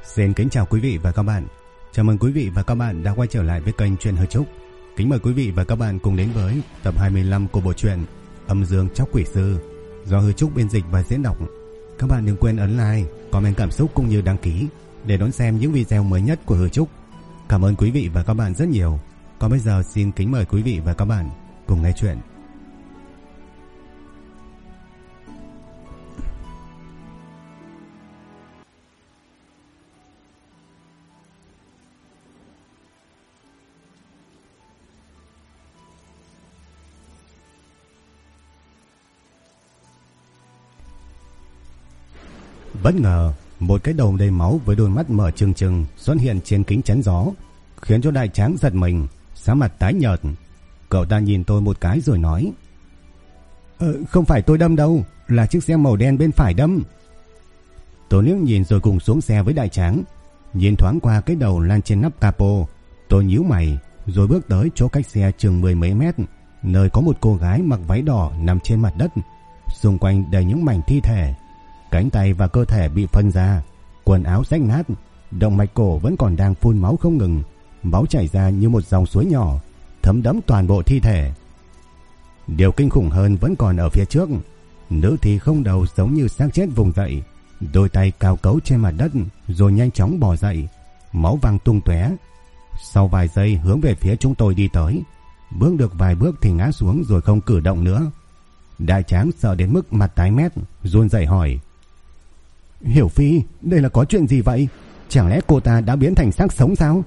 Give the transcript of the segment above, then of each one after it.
Xin kính chào quý vị và các bạn. Chào mừng quý vị và các bạn đã quay trở lại với kênh Truyện Hư Trúc. Kính mời quý vị và các bạn cùng đến với tập 25 của bộ truyện Âm Dương Tróc Quỷ Sư do Hư Trúc biên dịch và diễn đọc. Các bạn đừng quên ấn like, comment cảm xúc cũng như đăng ký để đón xem những video mới nhất của Hư Trúc. Cảm ơn quý vị và các bạn rất nhiều. Còn bây giờ xin kính mời quý vị và các bạn cùng nghe chuyện. Bất ngờ, một cái đầu đầy máu với đôi mắt mở trừng trừng xuất hiện trên kính chắn gió, khiến cho Đại Tráng giật mình, sắc mặt tái nhợt. Cậu ta nhìn tôi một cái rồi nói: Không phải tôi đâm đâu, là chiếc xe màu đen bên phải đâm. Tôi liếc nhìn rồi cùng xuống xe với Đại Tráng, nhìn thoáng qua cái đầu lan trên nắp capo. Tôi nhíu mày rồi bước tới chỗ cách xe chừng 10 mấy mét, nơi có một cô gái mặc váy đỏ nằm trên mặt đất, xung quanh đầy những mảnh thi thể. Cánh tay và cơ thể bị phân ra, quần áo rách nát, động mạch cổ vẫn còn đang phun máu không ngừng, máu chảy ra như một dòng suối nhỏ, thấm đẫm toàn bộ thi thể. Điều kinh khủng hơn vẫn còn ở phía trước. Nữ thi không đầu giống như xác chết vùng dậy, đôi tay cao cấu trên mặt đất rồi nhanh chóng bò dậy, máu văng tung tóe. Sau vài giây hướng về phía chúng tôi đi tới, bước được vài bước thì ngã xuống rồi không cử động nữa. Đại Tráng sợ đến mức mặt tái mét, run rẩy hỏi: Hiểu Phi, đây là có chuyện gì vậy? Chẳng lẽ cô ta đã biến thành xác sống sao?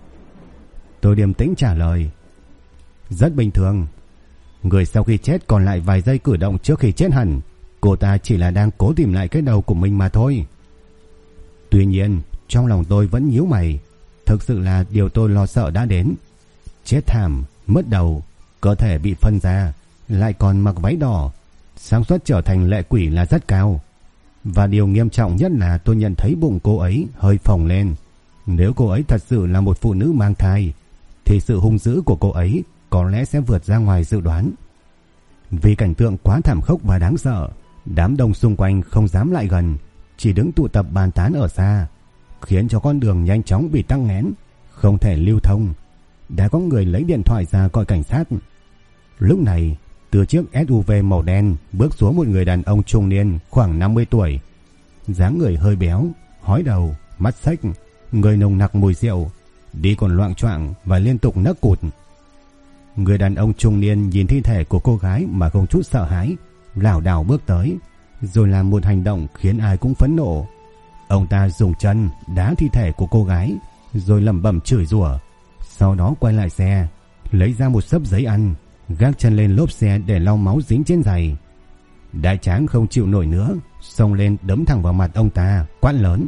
Tôi điềm tĩnh trả lời: Rất bình thường. Người sau khi chết còn lại vài giây cử động trước khi chết hẳn. Cô ta chỉ là đang cố tìm lại cái đầu của mình mà thôi. Tuy nhiên, trong lòng tôi vẫn nhíu mày. Thực sự là điều tôi lo sợ đã đến. Chết thảm, mất đầu, cơ thể bị phân ra, lại còn mặc váy đỏ, xác suất trở thành lệ quỷ là rất cao. Và điều nghiêm trọng nhất là tôi nhận thấy bụng cô ấy hơi phồng lên. Nếu cô ấy thật sự là một phụ nữ mang thai thì sự hung dữ của cô ấy có lẽ sẽ vượt ra ngoài dự đoán. Vì cảnh tượng quá thảm khốc và đáng sợ, đám đông xung quanh không dám lại gần, chỉ đứng tụ tập bàn tán ở xa, khiến cho con đường nhanh chóng bị tắc nghẽn, không thể lưu thông. Đã có người lấy điện thoại ra gọi cảnh sát. Lúc này, từ chiếc SUV màu đen bước xuống một người đàn ông trung niên khoảng 50 tuổi, dáng người hơi béo, hói đầu, mắt xếch, người nồng nặc mùi rượu, đi còn loạng choạng và liên tục nấc cụt. Người đàn ông trung niên nhìn thi thể của cô gái mà không chút sợ hãi, lảo đảo bước tới, rồi làm một hành động khiến ai cũng phẫn nộ. Ông ta dùng chân đá thi thể của cô gái, rồi lẩm bẩm chửi rủa. Sau đó quay lại xe, lấy ra một xấp giấy ăn, gác chân lên lốp xe để lau máu dính trên giày. Đại Tráng không chịu nổi nữa, xông lên đấm thẳng vào mặt ông ta, quát lớn: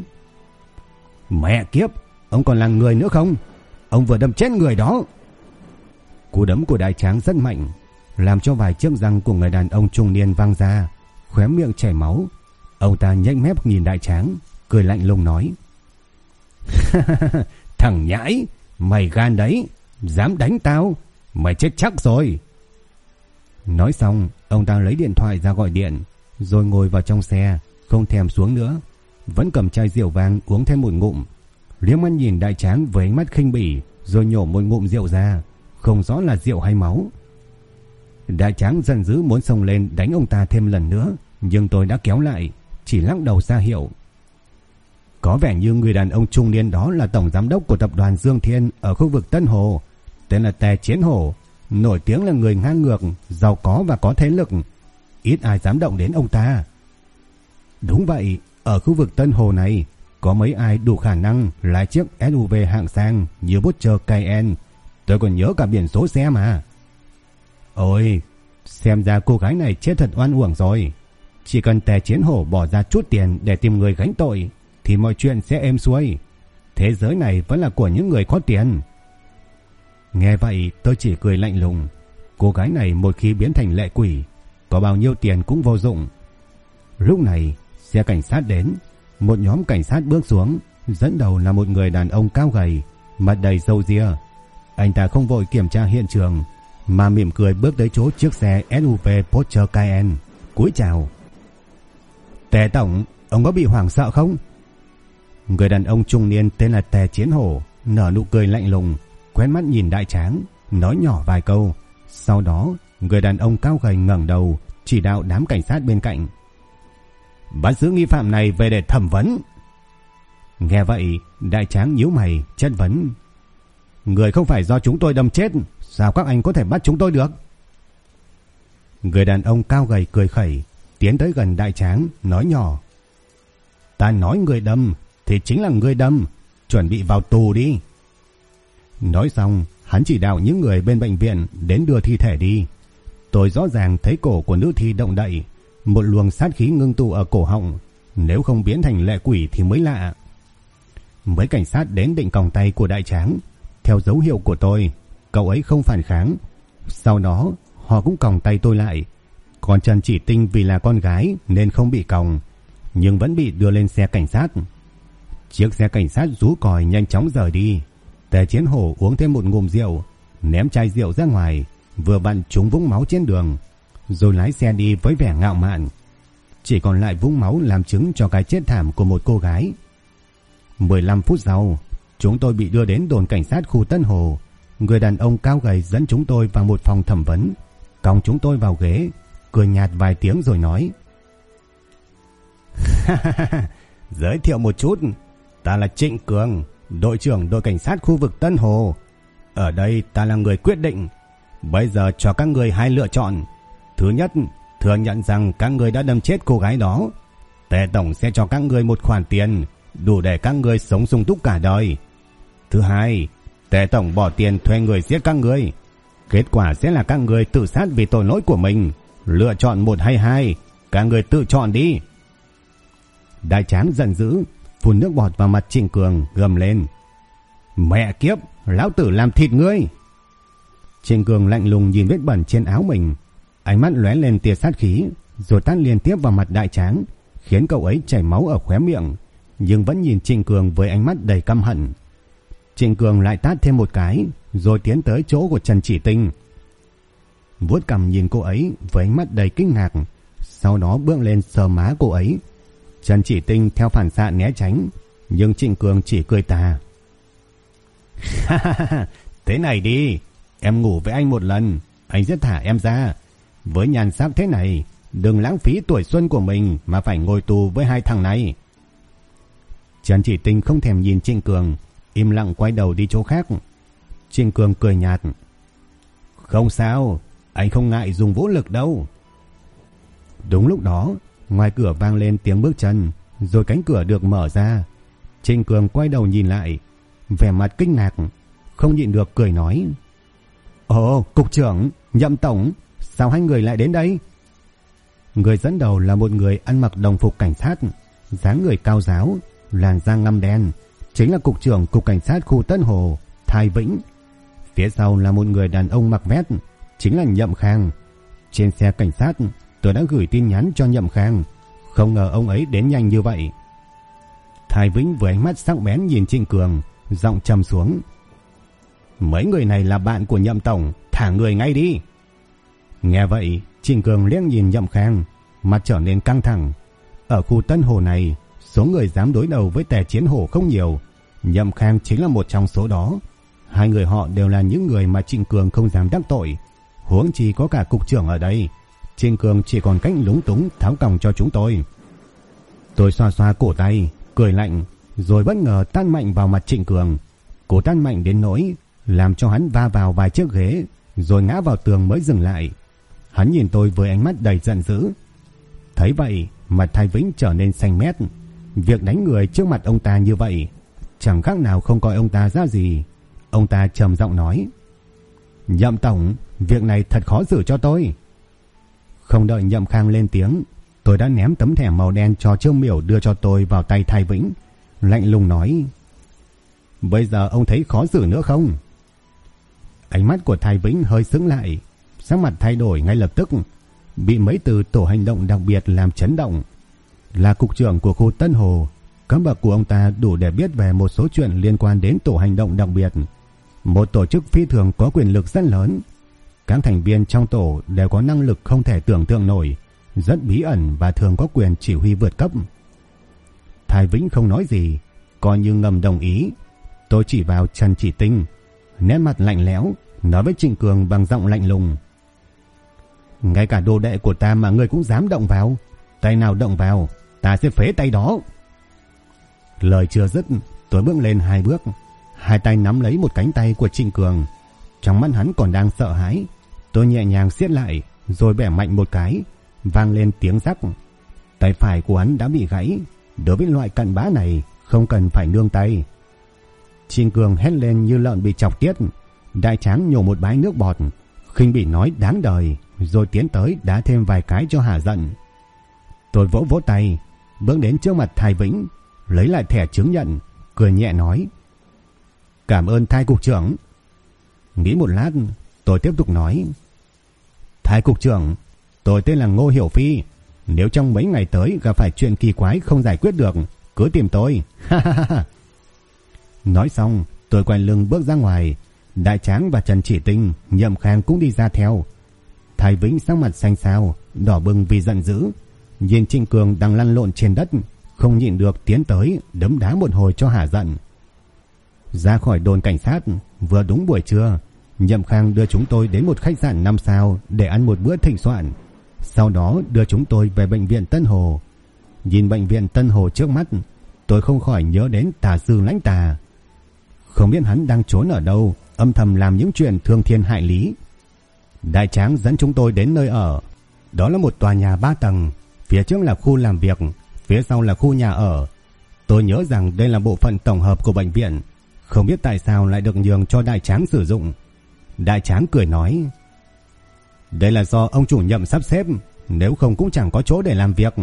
Mẹ kiếp, ông còn là người nữa không? Ông vừa đâm chết người đó. Cú đấm của Đại Tráng rất mạnh, làm cho vài chiếc răng của người đàn ông trung niên văng ra, khóe miệng chảy máu. Ông ta nhếch mép nhìn Đại Tráng, cười lạnh lùng nói: Thằng nhãi, mày gan đấy, dám đánh tao, mày chết chắc rồi. Nói xong, ông ta lấy điện thoại ra gọi điện, rồi ngồi vào trong xe, không thèm xuống nữa, vẫn cầm chai rượu vang uống thêm một ngụm, liếc mắt nhìn Đại Tráng với ánh mắt khinh bỉ, rồi nhổ một ngụm rượu ra, không rõ là rượu hay máu. Đại Tráng giận dữ muốn xông lên đánh ông ta thêm lần nữa, nhưng tôi đã kéo lại, chỉ lắc đầu ra hiệu. Có vẻ như người đàn ông trung niên đó là tổng giám đốc của tập đoàn Dương Thiên ở khu vực Tân Hồ, tên là Tề Chiến Hổ, nổi tiếng là người ngang ngược, giàu có và có thế lực, ít ai dám động đến ông ta. Đúng vậy, ở khu vực Tân Hồ này có mấy ai đủ khả năng lái chiếc SUV hạng sang như Butcher Cayenne. Tôi còn nhớ cả biển số xe mà. Ôi, xem ra cô gái này chết thật oan uổng rồi. Chỉ cần Tề Chiến Hổ bỏ ra chút tiền để tìm người gánh tội thì mọi chuyện sẽ êm xuôi. Thế giới này vẫn là của những người có tiền. Nghe vậy tôi chỉ cười lạnh lùng. Cô gái này một khi biến thành lệ quỷ, có bao nhiêu tiền cũng vô dụng. Lúc này xe cảnh sát đến, một nhóm cảnh sát bước xuống, dẫn đầu là một người đàn ông cao gầy, mặt đầy râu ria. Anh ta không vội kiểm tra hiện trường, mà mỉm cười bước tới chỗ chiếc xe SUV Porsche Cayenne, cúi chào. Tề tổng, ông có bị hoảng sợ không? Người đàn ông trung niên tên là Tề Chiến Hổ nở nụ cười lạnh lùng, quét mắt nhìn Đại Tráng, nói nhỏ vài câu. Sau đó, người đàn ông cao gầy ngẩng đầu, chỉ đạo đám cảnh sát bên cạnh. Bắt giữ nghi phạm này về để thẩm vấn. Nghe vậy, Đại Tráng nhíu mày, chất vấn. Người không phải do chúng tôi đâm chết, sao các anh có thể bắt chúng tôi được? Người đàn ông cao gầy cười khẩy, tiến tới gần Đại Tráng, nói nhỏ. Ta nói người đâm thì chính là người đâm, chuẩn bị vào tù đi. Nói xong, hắn chỉ đạo những người bên bệnh viện đến đưa thi thể đi. Tôi rõ ràng thấy cổ của nữ thi động đậy, một luồng sát khí ngưng tụ ở cổ họng, nếu không biến thành lệ quỷ thì mới lạ. Mấy cảnh sát đến định còng tay của Đại Tráng, theo dấu hiệu của tôi, cậu ấy không phản kháng. Sau đó, họ cũng còng tay tôi lại. Còn Trần Chỉ Tinh vì là con gái nên không bị còng, nhưng vẫn bị đưa lên xe cảnh sát. Chiếc xe cảnh sát rú còi nhanh chóng rời đi. Tề Chiến Hổ uống thêm một ngụm rượu, ném chai rượu ra ngoài, vừa vặn trúng vũng máu trên đường, rồi lái xe đi với vẻ ngạo mạn. Chỉ còn lại vũng máu làm chứng cho cái chết thảm của một cô gái. 15 phút sau, chúng tôi bị đưa đến đồn cảnh sát khu Tân Hồ. Người đàn ông cao gầy dẫn chúng tôi vào một phòng thẩm vấn, còng chúng tôi vào ghế, cười nhạt vài tiếng rồi nói. Giới thiệu một chút, ta là Trịnh Cường, đội trưởng đội cảnh sát khu vực Tân Hồ. Ở đây ta là người quyết định. Bây giờ cho các người hai lựa chọn. Thứ nhất, thừa nhận rằng các người đã đâm chết cô gái đó. Tề tổng sẽ cho các người một khoản tiền đủ để các người sống sung túc cả đời. Thứ hai, Tề tổng bỏ tiền thuê người giết các người. Kết quả sẽ là các người tự sát vì tội lỗi của mình. Lựa chọn một hay hai, các người tự chọn đi. Đại Tráng giận dữ, phun nước bọt vào mặt Trịnh Cường, gầm lên. Mẹ kiếp, lão tử làm thịt ngươi. Trịnh Cường lạnh lùng nhìn vết bẩn trên áo mình, ánh mắt lóe lên tia sát khí, rồi tát liên tiếp vào mặt Đại Tráng, khiến cậu ấy chảy máu ở khóe miệng, nhưng vẫn nhìn Trịnh Cường với ánh mắt đầy căm hận. Trịnh Cường lại tát thêm một cái, rồi tiến tới chỗ của Trần Chỉ Tinh, vuốt cằm nhìn cô ấy với ánh mắt đầy kinh ngạc, sau đó bước lên sờ má cô ấy. Trần Chỉ Tinh theo phản xạ né tránh, nhưng Trịnh Cường chỉ cười tà. Thế này đi, em ngủ với anh một lần, anh sẽ thả em ra. Với nhan sắc thế này, đừng lãng phí tuổi xuân của mình mà phải ngồi tù với hai thằng này. Trần Chỉ Tinh không thèm nhìn Trịnh Cường, im lặng quay đầu đi chỗ khác. Trịnh Cường cười nhạt. Không sao, anh không ngại dùng vũ lực đâu. Đúng lúc đó, ngoài cửa vang lên tiếng bước chân, rồi cánh cửa được mở ra. Trịnh Cường quay đầu nhìn lại, vẻ mặt kinh ngạc, không nhịn được cười nói. Ồ, cục trưởng, Nhậm tổng, sao hai người lại đến đây? Người dẫn đầu là một người ăn mặc đồng phục cảnh sát, dáng người cao ráo, làn da ngăm đen, chính là cục trưởng cục cảnh sát khu Tân Hồ, Thái Vĩnh. Phía sau là một người đàn ông mặc vest, chính là Nhậm Khang. Trên xe cảnh sát, tôi đã gửi tin nhắn cho Nhậm Khang, không ngờ ông ấy đến nhanh như vậy. Thái Vĩnh với ánh mắt sắc bén nhìn Trịnh Cường, giọng trầm xuống. Mấy người này là bạn của Nhậm tổng, thả người ngay đi. Nghe vậy, Trịnh Cường liếc nhìn Nhậm Khang, mặt trở nên căng thẳng. Ở khu Tân Hồ này, số người dám đối đầu với Tề Chiến Hổ không nhiều, Nhậm Khang chính là một trong số đó. Hai người họ đều là những người mà Trịnh Cường không dám đắc tội, huống chi có cả cục trưởng ở đây. Trịnh Cường chỉ còn cách lúng túng tháo còng cho chúng tôi. Tôi xoa xoa cổ tay, cười lạnh, rồi bất ngờ tát mạnh vào mặt Trịnh Cường. Cố tát mạnh đến nỗi làm cho hắn va vào vài chiếc ghế, rồi ngã vào tường mới dừng lại. Hắn nhìn tôi với ánh mắt đầy giận dữ. Thấy vậy, mặt Thái Vĩnh trở nên xanh mét. Việc đánh người trước mặt ông ta như vậy chẳng khác nào không coi ông ta ra gì. Ông ta trầm giọng nói. Nhậm tổng, việc này thật khó xử cho tôi. Không đợi Nhậm Khang lên tiếng, tôi đã ném tấm thẻ màu đen cho Trương Miểu đưa cho tôi vào tay Thái Vĩnh, lạnh lùng nói. Bây giờ ông thấy khó xử nữa không? Ánh mắt của Thái Vĩnh hơi sững lại, sắc mặt thay đổi ngay lập tức, bị mấy từ tổ hành động đặc biệt làm chấn động. Là cục trưởng của khu Tân Hồ, cấp bậc của ông ta đủ để biết về một số chuyện liên quan đến tổ hành động đặc biệt, một tổ chức phi thường có quyền lực rất lớn. Các thành viên trong tổ đều có năng lực không thể tưởng tượng nổi, rất bí ẩn và thường có quyền chỉ huy vượt cấp. Thái Vĩnh không nói gì, Coi như ngầm đồng ý, tôi chỉ vào Trần Chỉ Tinh, nét mặt lạnh lẽo, nói với Trịnh Cường bằng giọng lạnh lùng. Ngay cả đồ đệ của ta mà ngươi cũng dám động vào, tay nào động vào, ta sẽ phế tay đó. Lời chưa dứt, tôi bước lên 2 bước, hai tay nắm lấy một cánh tay của Trịnh Cường. Trong mắt hắn còn đang sợ hãi, tôi nhẹ nhàng siết lại, rồi bẻ mạnh một cái, vang lên tiếng rắc. Tay phải của hắn đã bị gãy. Đối với loại cặn bã này, không cần phải nương tay. Trịnh Cường hét lên như lợn bị chọc tiết. Đại tráng nhổ một bãi nước bọt, khinh bỉ nói đáng đời, rồi tiến tới đá thêm vài cái cho hả giận. Tôi vỗ vỗ tay, bước đến trước mặt Thái Vĩnh, lấy lại thẻ chứng nhận, cười nhẹ nói: Cảm ơn Thái cục trưởng. Nghĩ một lát, tôi tiếp tục nói: Thái cục trưởng, tôi tên là Ngô Hiểu Phi. Nếu trong mấy ngày tới gặp phải chuyện kỳ quái không giải quyết được, cứ tìm tôi. Nói xong, tôi quay lưng bước ra ngoài. Đại Tráng và Trần Chỉ Tinh, Nhậm Khang cũng đi ra theo. Thái Vĩnh sắc mặt xanh xao, đỏ bừng vì giận dữ, nhìn Trịnh Cường đang lăn lộn trên đất, không nhịn được tiến tới đấm đá một hồi cho hả giận. Ra khỏi đồn cảnh sát, vừa đúng buổi trưa, Nhậm Khang đưa chúng tôi đến một khách sạn 5 sao để ăn một bữa thịnh soạn. Sau đó đưa chúng tôi về bệnh viện Tân Hồ. Nhìn bệnh viện Tân Hồ trước mắt, tôi không khỏi nhớ đến tà sư Lãnh Tà. Không biết hắn đang trốn ở đâu, âm thầm làm những chuyện thương thiên hại lý. Đại Tráng dẫn chúng tôi đến nơi ở. Đó là một tòa nhà 3 tầng, phía trước là khu làm việc, phía sau là khu nhà ở. Tôi nhớ rằng đây là bộ phận tổng hợp của bệnh viện, không biết tại sao lại được nhường cho Đại Tráng sử dụng. Đại Tráng cười nói: Đây là do ông chủ Nhậm sắp xếp, nếu không cũng chẳng có chỗ để làm việc.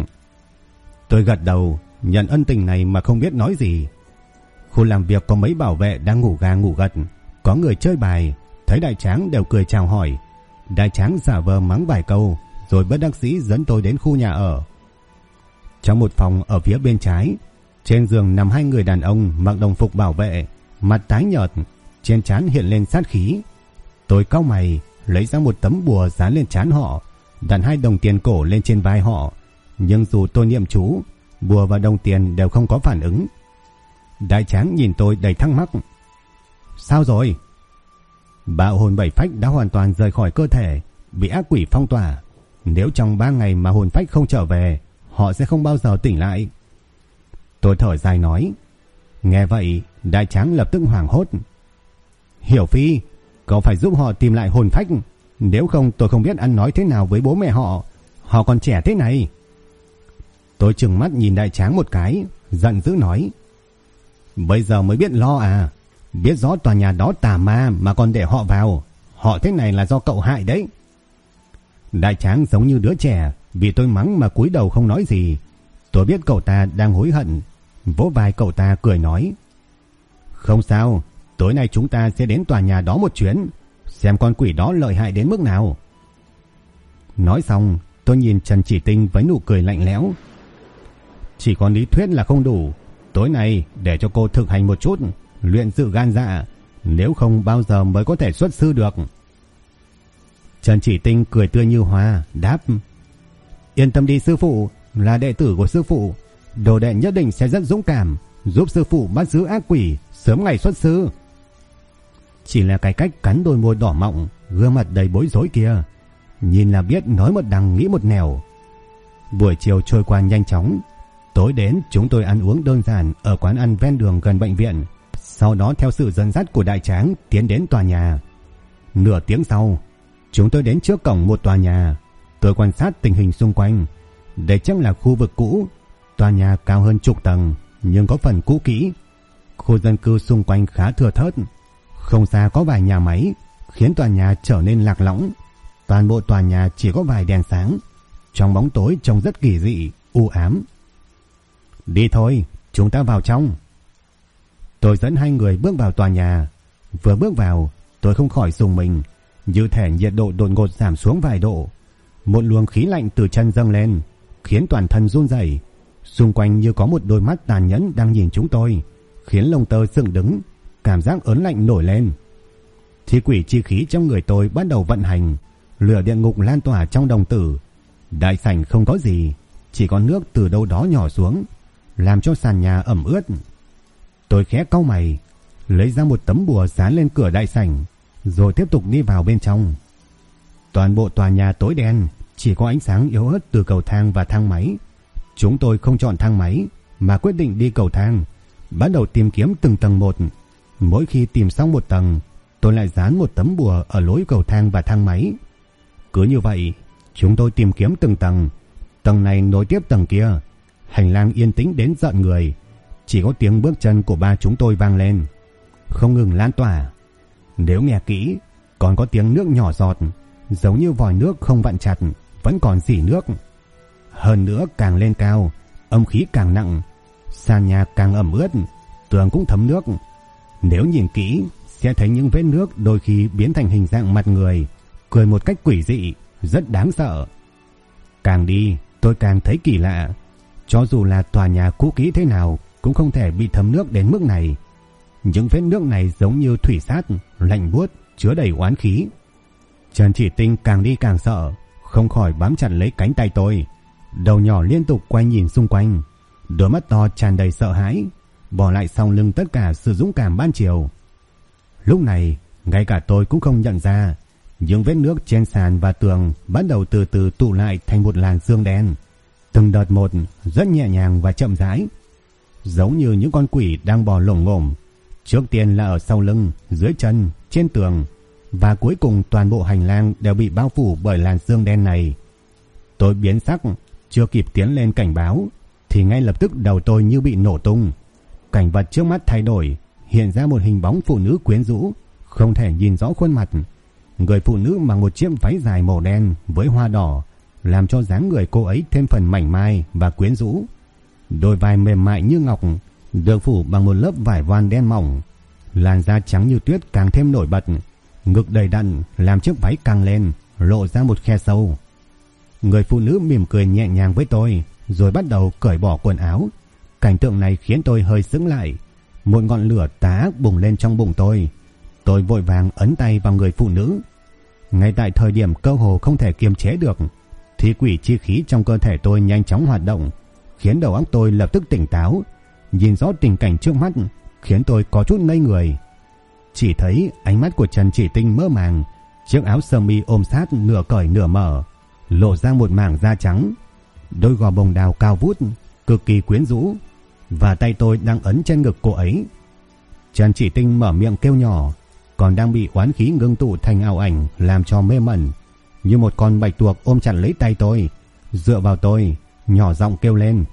Tôi gật đầu, nhận ân tình này mà không biết nói gì. Khu làm việc có mấy bảo vệ đang ngủ gà ngủ gật, có người chơi bài, thấy Đại Tráng đều cười chào hỏi. Đại Tráng giả vờ mắng vài câu, rồi bất đắc dĩ dẫn tôi đến khu nhà ở. Trong một phòng ở phía bên trái, trên giường nằm 2 người đàn ông mặc đồng phục bảo vệ, mặt tái nhợt, trên trán hiện lên sát khí. Tôi cau mày, lấy ra một tấm bùa dán lên trán họ, đặt 2 đồng tiền cổ lên trên vai họ, nhưng dù tôi niệm chú, bùa và đồng tiền đều không có phản ứng. Đại Tráng nhìn tôi đầy thắc mắc: Sao rồi? Bạo hồn 7 phách đã hoàn toàn rời khỏi cơ thể, bị ác quỷ phong tỏa. Nếu trong 3 ngày mà hồn phách không trở về, họ sẽ không bao giờ tỉnh lại. Tôi thở dài nói. Nghe vậy, Đại Tráng lập tức hoảng hốt: Hiểu Phi, cậu phải giúp họ tìm lại hồn phách, nếu không tôi không biết ăn nói thế nào với bố mẹ họ. Họ còn trẻ thế này. Tôi trừng mắt nhìn Đại Tráng một cái, giận dữ nói: Bây giờ mới biết lo à? Biết rõ tòa nhà đó tà ma mà còn để họ vào. Họ thế này là do cậu hại đấy. Đại Tráng giống như đứa trẻ, vì tôi mắng mà cúi đầu không nói gì. Tôi biết cậu ta đang hối hận, vỗ vai cậu ta cười nói: Không sao, tối nay chúng ta sẽ đến tòa nhà đó một chuyến, xem con quỷ đó lợi hại đến mức nào. Nói xong, tôi nhìn Trần Chỉ Tinh với nụ cười lạnh lẽo: Chỉ có lý thuyết là không đủ, tối nay để cho cô thực hành một chút, luyện sự gan dạ, nếu không bao giờ mới có thể xuất sư được. Trần Chỉ Tinh cười tươi như hoa, đáp: Yên tâm đi sư phụ, là đệ tử của sư phụ, đồ đệ nhất định sẽ rất dũng cảm, giúp sư phụ bắt giữ ác quỷ, sớm ngày xuất sư. Chỉ là cái cách cắn đôi môi đỏ mọng, gương mặt đầy bối rối kia, nhìn là biết nói một đằng nghĩ một nẻo. Buổi chiều trôi qua nhanh chóng. Tối đến chúng tôi ăn uống đơn giản ở quán ăn ven đường gần bệnh viện, sau đó theo sự dẫn dắt của Đại Tráng tiến đến tòa nhà. Nửa tiếng sau, chúng tôi đến trước cổng một tòa nhà. Tôi quan sát tình hình xung quanh. Đây chắc là khu vực cũ. Tòa nhà cao hơn chục tầng, nhưng có phần cũ kỹ. Khu dân cư xung quanh khá thưa thớt. Không xa có vài nhà máy, khiến tòa nhà trở nên lạc lõng. Toàn bộ tòa nhà chỉ có vài đèn sáng, trong bóng tối trông rất kỳ dị, u ám. Đi thôi, chúng ta vào trong. Tôi dẫn 2 người bước vào tòa nhà. Vừa bước vào, tôi không khỏi rùng mình, như thể nhiệt độ đột ngột giảm xuống vài độ. Một luồng khí lạnh từ chân dâng lên, khiến toàn thân run rẩy. Xung quanh như có một đôi mắt tàn nhẫn đang nhìn chúng tôi, khiến lông tơ dựng đứng, cảm giác ớn lạnh nổi lên. Thi quỷ chi khí trong người tôi bắt đầu vận hành, lửa địa ngục lan tỏa trong đồng tử. Đại sảnh không có gì, chỉ có nước từ đâu đó nhỏ xuống, làm cho sàn nhà ẩm ướt. Tôi khẽ cau mày, lấy ra một tấm bùa dán lên cửa đại sảnh, rồi tiếp tục đi vào bên trong. Toàn bộ tòa nhà tối đen, chỉ có ánh sáng yếu ớt từ cầu thang và thang máy. Chúng tôi không chọn thang máy mà quyết định đi cầu thang, bắt đầu tìm kiếm từng tầng một. Mỗi khi tìm xong một tầng, tôi lại dán một tấm bùa ở lối cầu thang và thang máy. Cứ như vậy, chúng tôi tìm kiếm từng tầng. Tầng này nối tiếp tầng kia. Hành lang yên tĩnh đến giận người. Chỉ có tiếng bước chân của ba chúng tôi vang lên, không ngừng lan tỏa. Nếu nghe kỹ, còn có tiếng nước nhỏ giọt, giống như vòi nước không vặn chặt, vẫn còn rỉ nước. Hơn nữa càng lên cao, âm khí càng nặng, sàn nhà càng ẩm ướt, tường cũng thấm nước. Nếu nhìn kỹ, sẽ thấy những vết nước đôi khi biến thành hình dạng mặt người, cười một cách quỷ dị, rất đáng sợ. Càng đi, tôi càng thấy kỳ lạ. Cho dù là tòa nhà cũ kỹ thế nào, cũng không thể bị thấm nước đến mức này. Những vết nước này giống như thủy sát, lạnh buốt, chứa đầy oán khí. Trần Chỉ Tinh càng đi càng sợ, không khỏi bám chặt lấy cánh tay tôi, đầu nhỏ liên tục quay nhìn xung quanh, đôi mắt to tràn đầy sợ hãi, bỏ lại sau lưng tất cả sự dũng cảm ban chiều. Lúc này, ngay cả tôi cũng không nhận ra, những vết nước trên sàn và tường bắt đầu từ từ tụ lại thành một làn sương đen, từng đợt một, rất nhẹ nhàng và chậm rãi, giống như những con quỷ đang bò lổm ngổm. Trước tiên là ở sau lưng, dưới chân, trên tường, và cuối cùng toàn bộ hành lang đều bị bao phủ bởi làn sương đen này. Tôi biến sắc, chưa kịp tiến lên cảnh báo thì ngay lập tức đầu tôi như bị nổ tung. Cảnh vật trước mắt thay đổi, hiện ra một hình bóng phụ nữ quyến rũ, không thể nhìn rõ khuôn mặt. Người phụ nữ mặc một chiếc váy dài màu đen với hoa đỏ, làm cho dáng người cô ấy thêm phần mảnh mai và quyến rũ. Đôi vai mềm mại như ngọc, được phủ bằng một lớp vải voan đen mỏng, làn da trắng như tuyết càng thêm nổi bật, ngực đầy đặn làm chiếc váy căng lên, lộ ra một khe sâu. Người phụ nữ mỉm cười nhẹ nhàng với tôi, rồi bắt đầu cởi bỏ quần áo. Cảnh tượng này khiến tôi hơi sững lại, một ngọn lửa tà ác bùng lên trong bụng tôi. Tôi vội vàng ấn tay vào người phụ nữ. Ngay tại thời điểm cơ hồ không thể kiềm chế được, thì quỷ chi khí trong cơ thể tôi nhanh chóng hoạt động, khiến đầu óc tôi lập tức tỉnh táo, nhìn rõ tình cảnh trước mắt, khiến tôi có chút ngây người. Chỉ thấy ánh mắt của Trần Chỉ Tinh mơ màng, chiếc áo sơ mi ôm sát nửa cởi nửa mở, lộ ra một mảng da trắng, đôi gò bồng đào cao vút, cực kỳ quyến rũ, và tay tôi đang ấn trên ngực cô ấy. Trần Chỉ Tinh mở miệng kêu nhỏ, còn đang bị oán khí ngưng tụ thành ảo ảnh làm cho mê mẩn, như một con bạch tuộc ôm chặt lấy tay tôi, dựa vào tôi, nhỏ giọng kêu lên: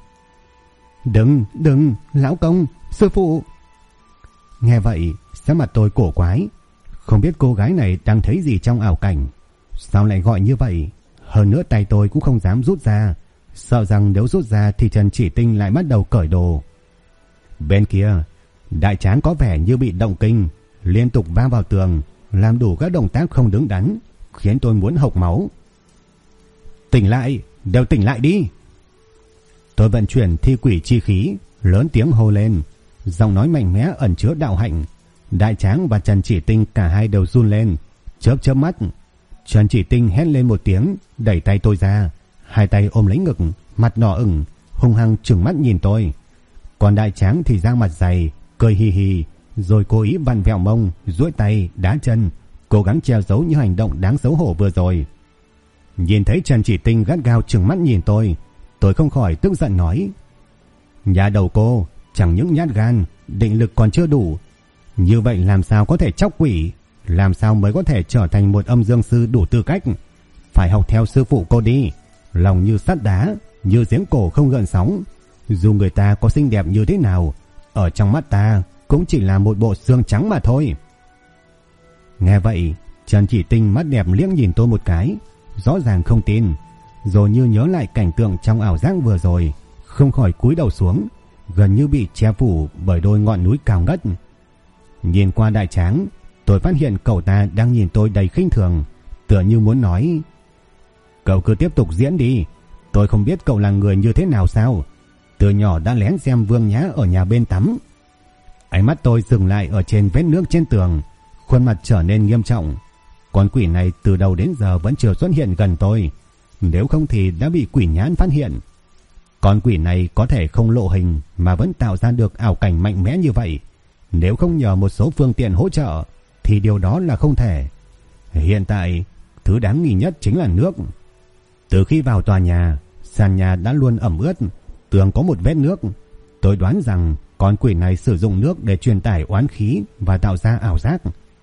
Đừng, lão công, sư phụ. Nghe vậy, sắc mặt tôi cổ quái, không biết cô gái này đang thấy gì trong ảo cảnh, sao lại gọi như vậy. Hơn nữa tay tôi cũng không dám rút ra, sợ rằng nếu rút ra thì Trần Chỉ Tinh lại bắt đầu cởi đồ. Bên kia, đại tráng có vẻ như bị động kinh, liên tục va vào tường, làm đủ các động tác không đứng đắn, khiến tôi muốn hộc máu. Tỉnh lại, đều tỉnh lại đi. Tôi vận chuyển thi quỷ chi khí, lớn tiếng hô lên, giọng nói mạnh mẽ ẩn chứa đạo hạnh. Đại tráng và Trần Chỉ Tinh cả hai đều run lên, chớp mắt. Trần Chỉ Tinh hét lên một tiếng, đẩy tay tôi ra, hai tay ôm lấy ngực, mặt đỏ ửng, hung hăng trừng mắt nhìn tôi. Còn đại tráng thì ra mặt dày, cười hì hì, rồi cố ý vặn vẹo mông, duỗi tay, đá chân, cố gắng che giấu những hành động đáng xấu hổ vừa rồi. Nhìn thấy Trần Chỉ Tinh gắt gao trừng mắt nhìn tôi không khỏi tức giận nói: Nhà đầu cô chẳng những nhát gan, định lực còn chưa đủ, như vậy làm sao có thể chóc quỷ, làm sao mới có thể trở thành một âm dương sư đủ tư cách. Phải học theo sư phụ cô đi, lòng như sắt đá, như giếng cổ không gợn sóng. Dù người ta có xinh đẹp như thế nào, ở trong mắt ta cũng chỉ là một bộ xương trắng mà thôi. Nghe vậy, Trần Chỉ Tinh mắt đẹp liếc nhìn tôi một cái, rõ ràng không tin, rồi như nhớ lại cảnh tượng trong ảo giác vừa rồi, không khỏi cúi đầu xuống, gần như bị che phủ bởi đôi ngọn núi cao ngất. Nhìn qua đại tráng, tôi phát hiện cậu ta đang nhìn tôi đầy khinh thường, tựa như muốn nói: Cậu cứ tiếp tục diễn đi, tôi không biết cậu là người như thế nào sao? Từ nhỏ đã lén xem Vương Nhã ở nhà bên tắm. Ánh mắt tôi dừng lại ở trên vết nước trên tường, khuôn mặt trở nên nghiêm trọng. Con quỷ này từ đầu đến giờ vẫn chưa xuất hiện gần tôi, nếu không thì đã bị quỷ nhãn phát hiện. Con quỷ này có thể không lộ hình mà vẫn tạo ra được ảo cảnh mạnh mẽ như vậy. Nếu không nhờ một số phương tiện hỗ trợ thì điều đó là không thể. Hiện tại, thứ đáng nghi nhất chính là nước. Từ khi vào tòa nhà, sàn nhà đã luôn ẩm ướt, tường có một vết nước. Tôi đoán rằng con quỷ này sử dụng nước để truyền tải oán khí và tạo ra ảo giác.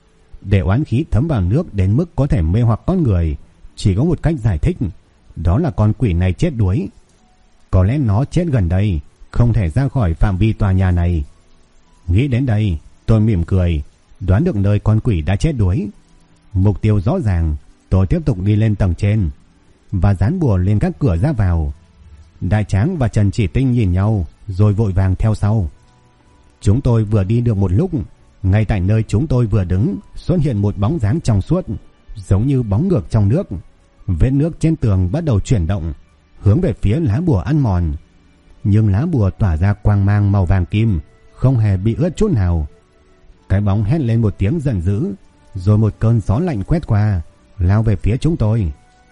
Để oán khí thấm vào nước đến mức có thể mê hoặc con người, chỉ có một cách giải thích, đó là con quỷ này chết đuối. Có lẽ nó chết gần đây, không thể ra khỏi phạm vi tòa nhà này. Nghĩ đến đây, tôi mỉm cười, đoán được nơi con quỷ đã chết đuối. Mục tiêu rõ ràng, tôi tiếp tục đi lên tầng trên và dán bùa lên các cửa ra vào. Đại Tráng và Trần Chỉ Tinh nhìn nhau rồi vội vàng theo sau. Chúng tôi vừa đi được một lúc, ngay tại nơi chúng tôi vừa đứng xuất hiện một bóng dáng trong suốt, giống như bóng ngược trong nước. Vết nước trên tường bắt đầu chuyển động, hướng về phía lá bùa ăn mòn. Nhưng lá bùa tỏa ra quang mang màu vàng kim, không hề bị ướt chút nào. Cái bóng hét lên một tiếng giận dữ, rồi một cơn gió lạnh quét qua, lao về phía chúng tôi.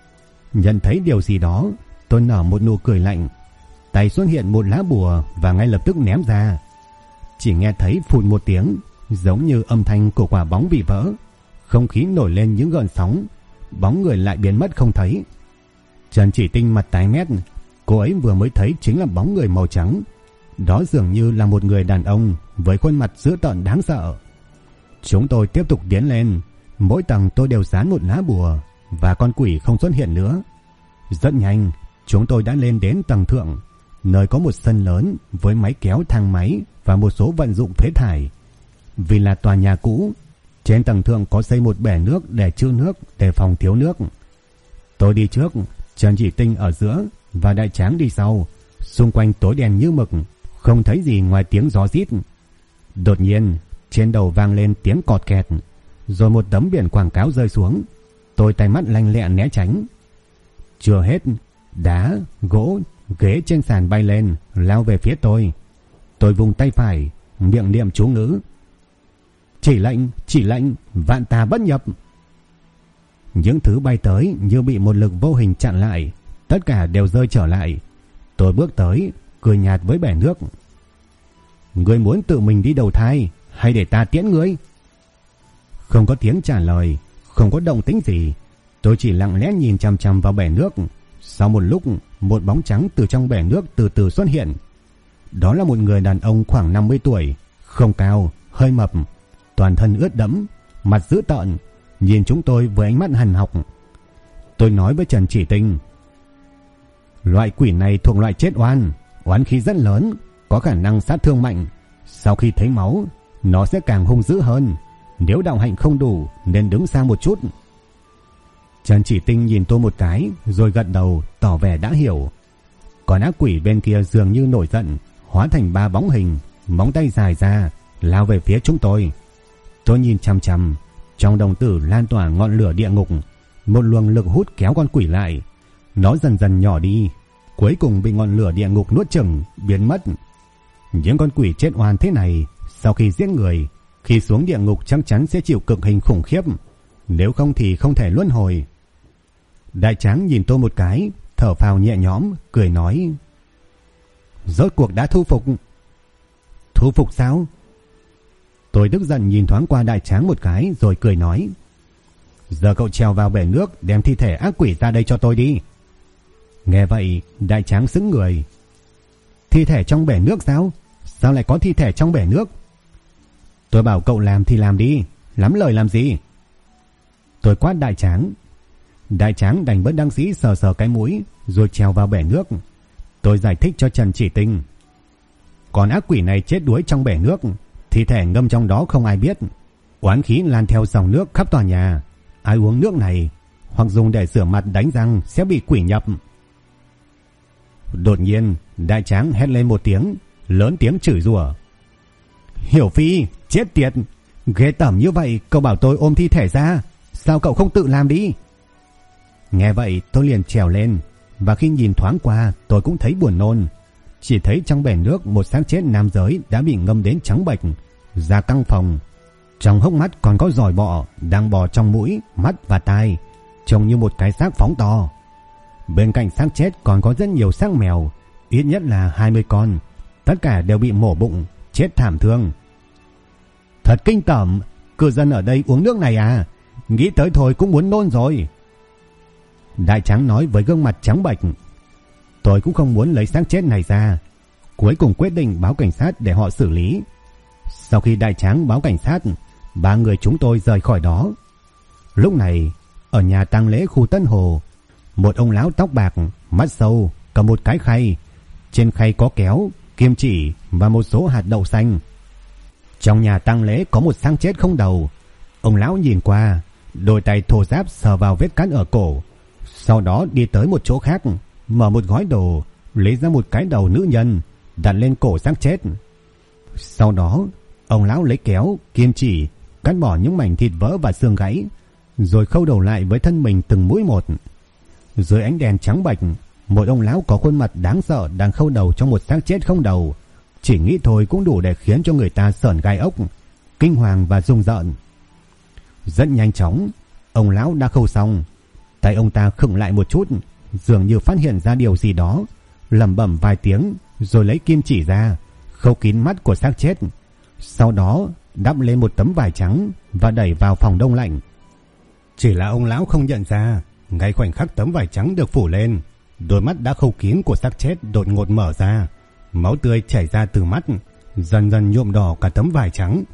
Nhận thấy điều gì đó, tôi nở một nụ cười lạnh. Tay xuất hiện một lá bùa và ngay lập tức ném ra. Chỉ nghe thấy phụt một tiếng, giống như âm thanh của quả bóng bị vỡ. Không khí nổi lên những gợn sóng, bóng người lại biến mất không thấy. Trần Chỉ Tinh mặt tái mét, cô ấy vừa mới thấy chính là bóng người màu trắng. Đó dường như là một người đàn ông với khuôn mặt dữ tợn đáng sợ. Chúng tôi tiếp tục tiến lên, mỗi tầng tôi đều dán một lá bùa và con quỷ không xuất hiện nữa. Rất nhanh, chúng tôi đã lên đến tầng thượng, nơi có một sân lớn với máy kéo thang máy và một số vận dụng phế thải. Vì là tòa nhà cũ, trên tầng thượng có xây một bể nước để trữ nước để phòng thiếu nước. Tôi đi trước, Trần Chỉ Tinh ở giữa và Đại Tráng đi sau. Xung quanh tối đen như mực, không thấy gì ngoài tiếng gió rít. Đột nhiên, trên đầu vang lên tiếng cọt kẹt, rồi một tấm biển quảng cáo rơi xuống. Tôi tay mắt lanh lẹ né tránh. Chưa hết, đá, gỗ, ghế trên sàn bay lên, lao về phía tôi. Tôi vùng tay phải, miệng niệm chú ngữ. Chỉ lệnh, vạn tà bất nhập. Những thứ bay tới như bị một lực vô hình chặn lại, tất cả đều rơi trở lại. Tôi bước tới, cười nhạt với bể nước. Ngươi muốn tự mình đi đầu thai hay để ta tiễn ngươi? Không có tiếng trả lời, không có động tĩnh gì. Tôi chỉ lặng lẽ nhìn chằm chằm vào bể nước. Sau một lúc, một bóng trắng từ trong bể nước từ từ xuất hiện. Đó là một người đàn ông khoảng 50 tuổi, không cao, hơi mập, toàn thân ướt đẫm, mặt dữ tợn, nhìn chúng tôi với ánh mắt hằn học. Tôi nói với Trần Chỉ Tinh, loại quỷ này thuộc loại chết oan, oán khí rất lớn, có khả năng sát thương mạnh. Sau khi thấy máu, nó sẽ càng hung dữ hơn. Nếu đạo hạnh không đủ nên đứng sang một chút. Trần Chỉ Tinh nhìn tôi một cái rồi gật đầu tỏ vẻ đã hiểu. Còn ác quỷ bên kia dường như nổi giận, hóa thành 3 bóng hình, móng tay dài ra lao về phía chúng tôi. Tôi nhìn chằm chằm, trong đồng tử lan tỏa ngọn lửa địa ngục. Một luồng lực hút kéo con quỷ lại. Nó dần dần nhỏ đi, cuối cùng bị ngọn lửa địa ngục nuốt chửng, biến mất. Những con quỷ chết oan thế này, sau khi giết người, khi xuống địa ngục chắc chắn sẽ chịu cực hình khủng khiếp, nếu không thì không thể luân hồi. Đại Tráng nhìn tôi một cái, thở phào nhẹ nhõm, cười nói, rốt cuộc đã thu phục. Thu phục sao? Tôi tức giận nhìn thoáng qua Đại Tráng một cái rồi cười nói, giờ cậu trèo vào bể nước đem thi thể ác quỷ ra đây cho tôi đi. Nghe vậy, Đại Tráng sững người. Thi thể trong bể nước sao? Sao lại có thi thể trong bể nước? Tôi bảo cậu làm thì làm đi, lắm lời làm gì? Tôi quát Đại Tráng. Đại Tráng đành bất đắc dĩ sờ sờ cái mũi rồi trèo vào bể nước. Tôi giải thích cho Trần Chỉ Tinh, con ác quỷ này chết đuối trong bể nước, thi thể ngâm trong đó không ai biết. Oán khí lan theo dòng nước khắp tòa nhà, ai uống nước này hoặc dùng để rửa mặt đánh răng sẽ bị quỷ nhập. Đột nhiên Đại Tráng hét lên một tiếng, lớn tiếng chửi rủa. Hiểu Phi, chết tiệt, ghê tởm như vậy cậu bảo tôi ôm thi thể ra, sao cậu không tự làm đi? Nghe vậy tôi liền trèo lên, và khi nhìn thoáng qua tôi cũng thấy buồn nôn. Chỉ thấy trong bể nước một xác chết nam giới đã bị ngâm đến trắng bệch, da căng phồng. Trong hốc mắt còn có giòi bọ đang bò trong mũi, mắt và tai, trông như một cái xác phóng to. Bên cạnh xác chết còn có rất nhiều xác mèo, ít nhất là 20 con, tất cả đều bị mổ bụng, chết thảm thương. Thật kinh tởm, cư dân ở đây uống nước này à? Nghĩ tới thôi cũng muốn nôn rồi. Đại tráng nói với gương mặt trắng bệch. Tôi cũng không muốn lấy xác chết này ra, cuối cùng quyết định báo cảnh sát để họ xử lý. Sau khi đại tráng báo cảnh sát, 3 người chúng tôi rời khỏi đó. Lúc này, ở nhà tang lễ khu Tân Hồ, một ông lão tóc bạc, mắt sâu, cầm một cái khay. Trên khay có kéo, kim chỉ và một số hạt đậu xanh. Trong nhà tang lễ có một xác chết không đầu. Ông lão nhìn qua, đôi tay thô ráp sờ vào vết cắt ở cổ. Sau đó đi tới một chỗ khác, mở một gói đồ, lấy ra một cái đầu nữ nhân, đặt lên cổ xác chết. Sau đó, ông lão lấy kéo, kim chỉ, cắt bỏ những mảnh thịt vỡ và xương gãy, rồi khâu đầu lại với thân mình từng mũi một. Dưới ánh đèn trắng bệch, một ông lão có khuôn mặt đáng sợ đang khâu đầu cho một xác chết không đầu. Chỉ nghĩ thôi cũng đủ để khiến cho người ta sởn gai ốc, kinh hoàng và rùng rợn. Rất nhanh chóng, ông lão đã khâu xong. Tay ông ta khựng lại một chút, dường như phát hiện ra điều gì đó, lẩm bẩm vài tiếng rồi lấy kim chỉ ra, khâu kín mắt của xác chết. Sau đó đắp lên một tấm vải trắng và đẩy vào phòng đông lạnh. Chỉ là ông lão không nhận ra, ngay khoảnh khắc tấm vải trắng được phủ lên, đôi mắt đã khâu kín của xác chết đột ngột mở ra, máu tươi chảy ra từ mắt, dần dần nhuộm đỏ cả tấm vải trắng.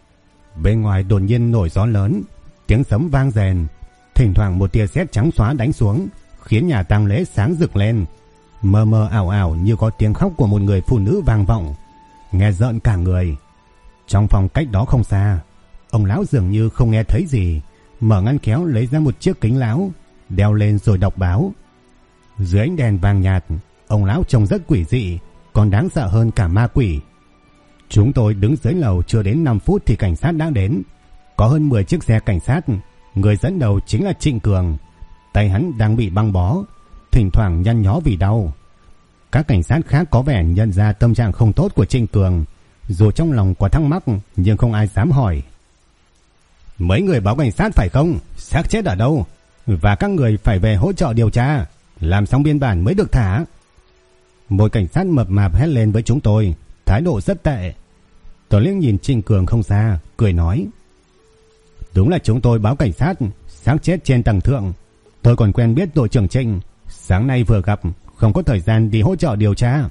Bên ngoài đột nhiên nổi gió lớn, tiếng sấm vang rền, thỉnh thoảng một tia sét trắng xóa đánh xuống, khiến nhà tang lễ sáng rực lên, mờ mờ ảo ảo như có tiếng khóc của một người phụ nữ vang vọng, nghe rợn cả người. Trong phòng cách đó không xa, ông lão dường như không nghe thấy gì, mở ngăn kéo lấy ra một chiếc kính lão, đeo lên rồi đọc báo. Dưới ánh đèn vàng nhạt, ông lão trông rất quỷ dị, còn đáng sợ hơn cả ma quỷ. Chúng tôi đứng dưới lầu chưa đến 5 phút thì cảnh sát đã đến. Có hơn 10 chiếc xe cảnh sát, người dẫn đầu chính là Trịnh Cường. Tay hắn đang bị băng bó, thỉnh thoảng nhăn nhó vì đau. Các cảnh sát khác có vẻ nhận ra tâm trạng không tốt của Trịnh Cường, dù trong lòng có thắc mắc nhưng không ai dám hỏi. Mấy người báo cảnh sát phải không? Xác chết ở đâu? Và các người phải về hỗ trợ điều tra, làm xong biên bản mới được thả. Một cảnh sát mập mạp hét lên với chúng tôi, thái độ rất tệ. Tôi liếc nhìn Trịnh Cường không xa, cười nói: Đúng là chúng tôi báo cảnh sát, xác chết trên tầng thượng. Tôi còn quen biết đội trưởng Trịnh, sáng nay vừa gặp, không có thời gian đi hỗ trợ điều tra.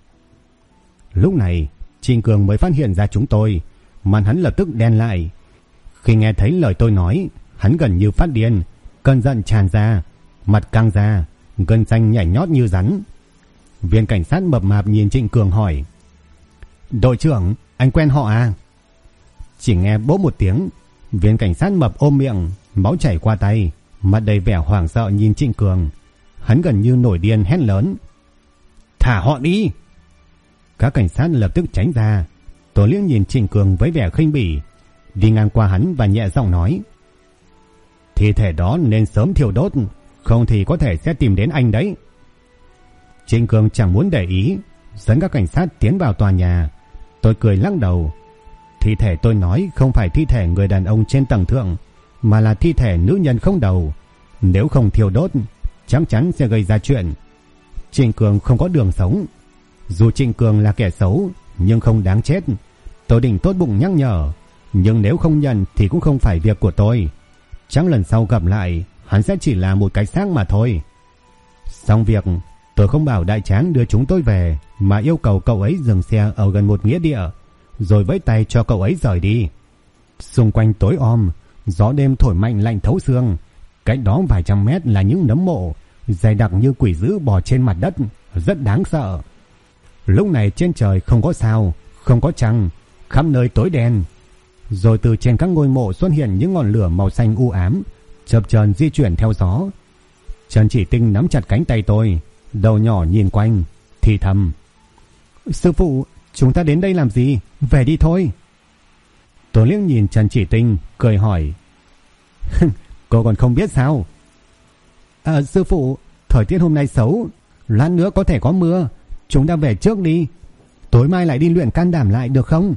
Lúc này, Trịnh Cường mới phát hiện ra chúng tôi, mặt hắn lập tức đen lại. Khi nghe thấy lời tôi nói, hắn gần như phát điên, cơn giận tràn ra, mặt căng ra, gân xanh nhảy nhót như rắn. Viên cảnh sát mập mạp nhìn Trịnh Cường hỏi: Đội trưởng, anh quen họ à? Chỉ nghe bốp một tiếng, viên cảnh sát mập ôm miệng, máu chảy qua tay, mặt đầy vẻ hoảng sợ nhìn Trịnh Cường. Hắn gần như nổi điên hét lớn: Thả họ đi! Các cảnh sát lập tức tránh ra. Tôi liếc nhìn Trịnh Cường với vẻ khinh bỉ, đi ngang qua hắn và nhẹ giọng nói: Thi thể đó nên sớm thiêu đốt, không thì có thể sẽ tìm đến anh đấy. Trịnh Cường chẳng muốn để ý, dẫn các cảnh sát tiến vào tòa nhà. Tôi cười lắc đầu. Thi thể tôi nói không phải thi thể người đàn ông trên tầng thượng, mà là thi thể nữ nhân không đầu. Nếu không thiêu đốt, chắc chắn sẽ gây ra chuyện. Trịnh Cường không có đường sống. Dù Trịnh Cường là kẻ xấu, nhưng không đáng chết. Tôi định tốt bụng nhắc nhở, nhưng nếu không nhận thì cũng không phải việc của tôi. Chắc lần sau gặp lại, hắn sẽ chỉ là một cái xác mà thôi. Xong việc, tôi không bảo đại tráng đưa chúng tôi về, mà yêu cầu cậu ấy dừng xe ở gần một nghĩa địa, rồi vẫy tay cho cậu ấy rời đi. Xung quanh tối om, gió đêm thổi mạnh lạnh thấu xương. Cách đó vài trăm mét là những nấm mộ dày đặc như quỷ dữ bò trên mặt đất, rất đáng sợ. Lúc này trên trời không có sao, không có trăng, khắp nơi tối đen. Rồi từ trên các ngôi mộ xuất hiện những ngọn lửa màu xanh u ám, chập chờn di chuyển theo gió. Trần Chỉ Tinh nắm chặt cánh tay tôi, đầu nhỏ nhìn quanh, thì thầm: Sư phụ, chúng ta đến đây làm gì? Về đi thôi. Tôi liếc nhìn Trần Chỉ Tinh, cười hỏi: Cô còn không biết sao? Sư phụ, thời tiết hôm nay xấu, lát nữa có thể có mưa, chúng ta về trước đi, tối mai lại đi luyện can đảm lại được không?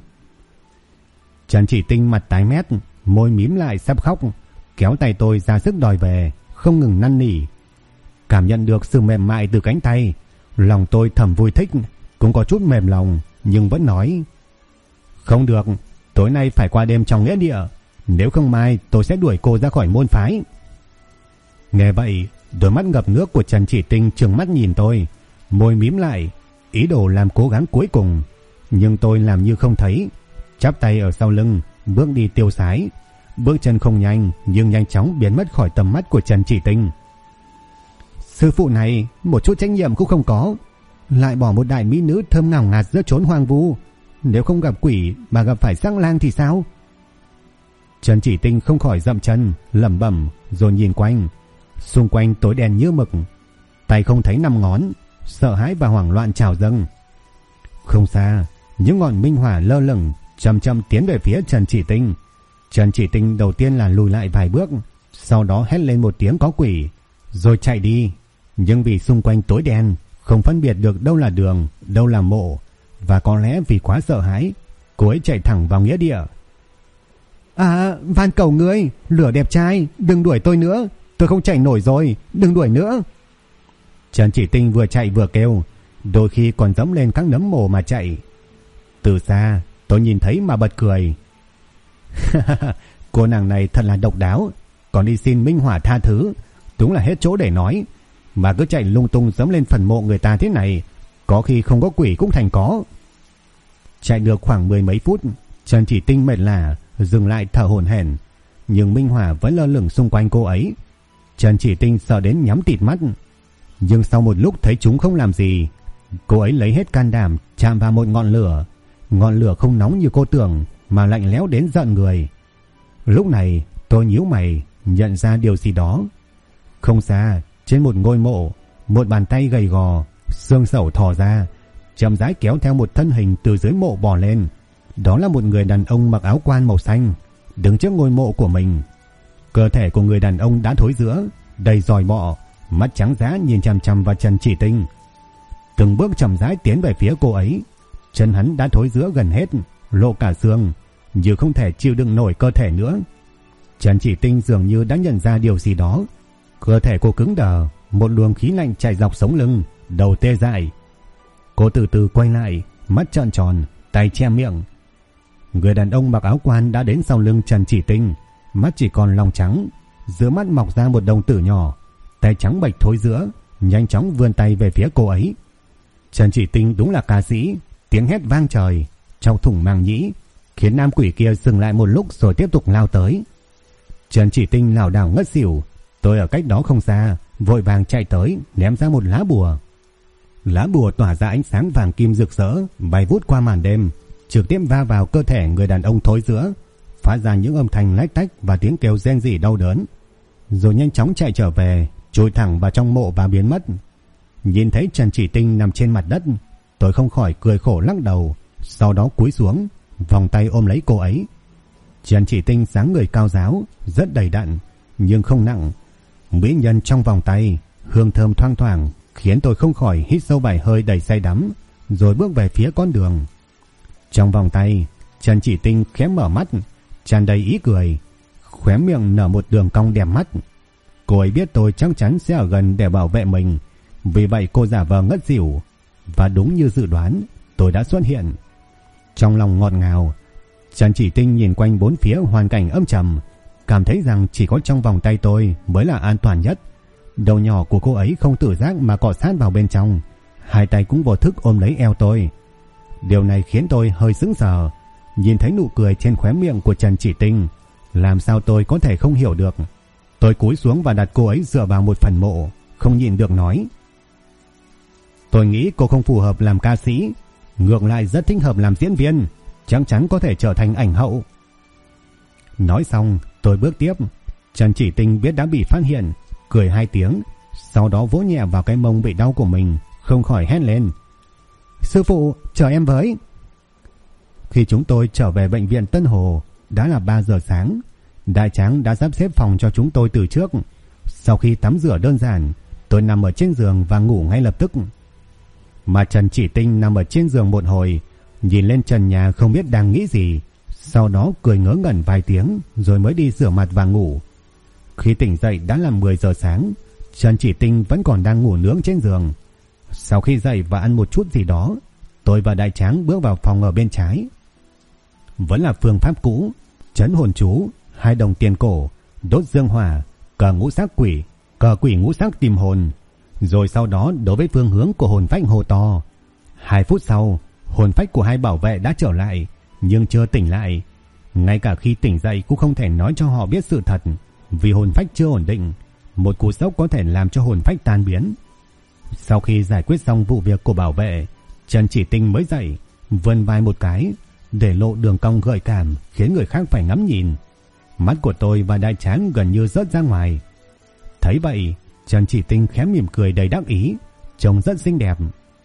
Trần Chỉ Tinh mặt tái mét, môi mím lại sắp khóc, kéo tay tôi ra sức đòi về, không ngừng năn nỉ. Cảm nhận được sự mềm mại từ cánh tay, Lòng tôi thầm vui thích, cũng có chút mềm lòng, nhưng vẫn nói: "Không được, tối nay phải qua đêm trong nghĩa địa, nếu không mai tôi sẽ đuổi cô ra khỏi môn phái." Nghe vậy, đôi mắt ngập nước của Trần Chỉ Tinh trừng mắt nhìn tôi, môi mím lại, ý đồ làm cố gắng cuối cùng, nhưng tôi làm như không thấy, chắp tay ở sau lưng, bước đi tiêu sái, bước chân không nhanh nhưng nhanh chóng biến mất khỏi tầm mắt của Trần Chỉ Tinh. Sư phụ này một chút trách nhiệm cũng không có, lại bỏ một đại mỹ nữ thơm ngào ngạt giữa chốn hoang vu, nếu không gặp quỷ mà gặp phải sắc lang thì sao? Trần Chỉ Tinh không khỏi dậm chân, lẩm bẩm rồi nhìn quanh. Xung quanh tối đen như mực, tay không thấy năm ngón, sợ hãi và hoảng loạn trào dâng. Không xa, những ngọn minh hỏa lơ lửng chậm chậm tiến về phía Trần Chỉ Tinh. Trần Chỉ Tinh đầu tiên là lùi lại vài bước, sau đó hét lên một tiếng có quỷ, rồi chạy đi. Nhưng vì xung quanh tối đen, không phân biệt được đâu là đường, đâu là mộ, và có lẽ vì quá sợ hãi, cô ấy chạy thẳng vào nghĩa địa. "À, van cầu ngươi, Lửa đẹp trai, đừng đuổi tôi nữa, tôi không chạy nổi rồi, đừng đuổi nữa." Trần Chỉ Tinh vừa chạy vừa kêu, đôi khi còn giẫm lên các nấm mồ mà chạy. Từ xa, tôi nhìn thấy mà bật cười. Cô nàng này thật là độc đáo, còn đi xin minh hỏa tha thứ, đúng là hết chỗ để nói, mà cứ chạy lung tung giẫm lên phần mộ người ta thế này, có khi không có quỷ cũng thành có. Chạy được khoảng 10 mấy phút, Trần Chỉ Tinh mệt lả, dừng lại thở hổn hển, nhưng minh hỏa vẫn lơ lửng xung quanh cô ấy. Trần Chỉ Tinh sợ đến nhắm tịt mắt, nhưng sau một lúc thấy chúng không làm gì, cô ấy lấy hết can đảm chạm vào một ngọn lửa. Ngọn lửa không nóng như cô tưởng, mà lạnh lẽo đến giận người. Lúc này tôi nhíu mày, nhận ra điều gì đó. Không xa, trên một ngôi mộ, một bàn tay gầy gò, xương sẩu thò ra, chậm rãi kéo theo một thân hình từ dưới mộ bò lên. Đó là một người đàn ông mặc áo quan màu xanh, đứng trước ngôi mộ của mình. Cơ thể của người đàn ông đã thối rữa, đầy giòi bọ, mắt trắng dã nhìn chằm chằm vào Trần Chỉ Tinh. Từng bước chậm rãi tiến về phía cô ấy. Chân hắn đã thối rữa gần hết, lộ cả xương, như không thể chịu đựng nổi cơ thể nữa. Trần Chỉ Tinh dường như đã nhận ra điều gì đó. Cơ thể cô cứng đờ, một luồng khí lạnh chạy dọc sống lưng, đầu tê dại. Cô từ từ quay lại, mắt trợn tròn, tay che miệng. Người đàn ông mặc áo quan đã đến sau lưng Trần Chỉ Tinh, mắt chỉ còn lòng trắng, giữa mắt mọc ra một đồng tử nhỏ, tay trắng bệch thối rữa, nhanh chóng vươn tay về phía cô ấy. Trần Chỉ Tinh đúng là ca sĩ, tiếng hét vang trời, trong thủng màng nhĩ, khiến nam quỷ kia dừng lại một lúc rồi tiếp tục lao tới. Trần Chỉ Tinh lảo đảo ngất xỉu, tôi ở cách đó không xa, vội vàng chạy tới, ném ra một lá bùa. Lá bùa tỏa ra ánh sáng vàng kim rực rỡ, bay vút qua màn đêm, trực tiếp va vào cơ thể người đàn ông thối rữa, phát ra những âm thanh lách tách và tiếng kêu rên rỉ đau đớn, rồi nhanh chóng chạy trở về, chui thẳng vào trong mộ và biến mất. Nhìn thấy Trần Chỉ Tinh nằm trên mặt đất, tôi không khỏi cười khổ lắc đầu, sau đó cúi xuống, vòng tay ôm lấy cô ấy. Trần Chỉ Tinh dáng người cao ráo, rất đầy đặn, nhưng không nặng. Mỹ nhân trong vòng tay, hương thơm thoang thoảng, khiến tôi không khỏi hít sâu vài hơi đầy say đắm, rồi bước về phía con đường. Trong vòng tay, Trần Chỉ Tinh khẽ mở mắt, tràn đầy ý cười, khóe miệng nở một đường cong đẹp mắt. Cô ấy biết tôi chắc chắn sẽ ở gần để bảo vệ mình, vì vậy cô giả vờ ngất xỉu, và đúng như dự đoán, tôi đã xuất hiện. Trong lòng ngọt ngào, Trần Chỉ Tinh nhìn quanh bốn phía hoàn cảnh âm trầm, cảm thấy rằng chỉ có trong vòng tay tôi mới là an toàn nhất. Đầu nhỏ của cô ấy không tự giác mà cọ sát vào bên trong, hai tay cũng vô thức ôm lấy eo tôi. Điều này khiến tôi hơi sững sờ, nhìn thấy nụ cười trên khóe miệng của Trần Chỉ Tinh, làm sao tôi có thể không hiểu được. Tôi cúi xuống và đặt cô ấy dựa vào một phần mộ, không nhịn được nói: "Tôi nghĩ cô không phù hợp làm ca sĩ, ngược lại rất thích hợp làm diễn viên, chắc chắn có thể trở thành ảnh hậu." Nói xong, tôi bước tiếp. Trần Chỉ Tinh biết đã bị phát hiện, cười hai tiếng, sau đó vỗ nhẹ vào cái mông bị đau của mình, không khỏi hét lên: "Sư phụ, chờ em với." Khi chúng tôi trở về bệnh viện Tân Hồ, đã là 3 giờ sáng. Đại tráng đã sắp xếp phòng cho chúng tôi từ trước. Sau khi tắm rửa đơn giản, tôi nằm ở trên giường và ngủ ngay lập tức. Mà Trần Chỉ Tinh nằm ở trên giường một hồi, nhìn lên trần nhà không biết đang nghĩ gì, sau đó cười ngớ ngẩn vài tiếng rồi mới đi rửa mặt và ngủ. Khi tỉnh dậy đã là 10 giờ sáng, Trần Chỉ Tinh vẫn còn đang ngủ nướng trên giường. Sau khi dậy và ăn một chút gì đó, tôi và Đại Tráng bước vào phòng ở bên trái. Vẫn là phương pháp cũ, trấn hồn chú, 2 đồng tiền cổ, đốt dương hỏa, cờ ngũ sắc quỷ, cờ quỷ ngũ sắc tìm hồn. Rồi sau đó đối với phương hướng của hồn phách hô to. 2 phút sau, hồn phách của 2 bảo vệ đã trở lại, nhưng chưa tỉnh lại. Ngay cả khi tỉnh dậy cũng không thể nói cho họ biết sự thật, vì hồn phách chưa ổn định. Một cú sốc có thể làm cho hồn phách tan biến. Sau khi giải quyết xong vụ việc của bảo vệ, Trần Chỉ Tinh mới dậy, vươn vai một cái, để lộ đường cong gợi cảm khiến người khác phải ngắm nhìn. Mắt của tôi và Đại Tráng gần như rớt ra ngoài. Thấy vậy, Trần Chỉ Tinh khẽ mỉm cười đầy đắc ý, trông rất xinh đẹp.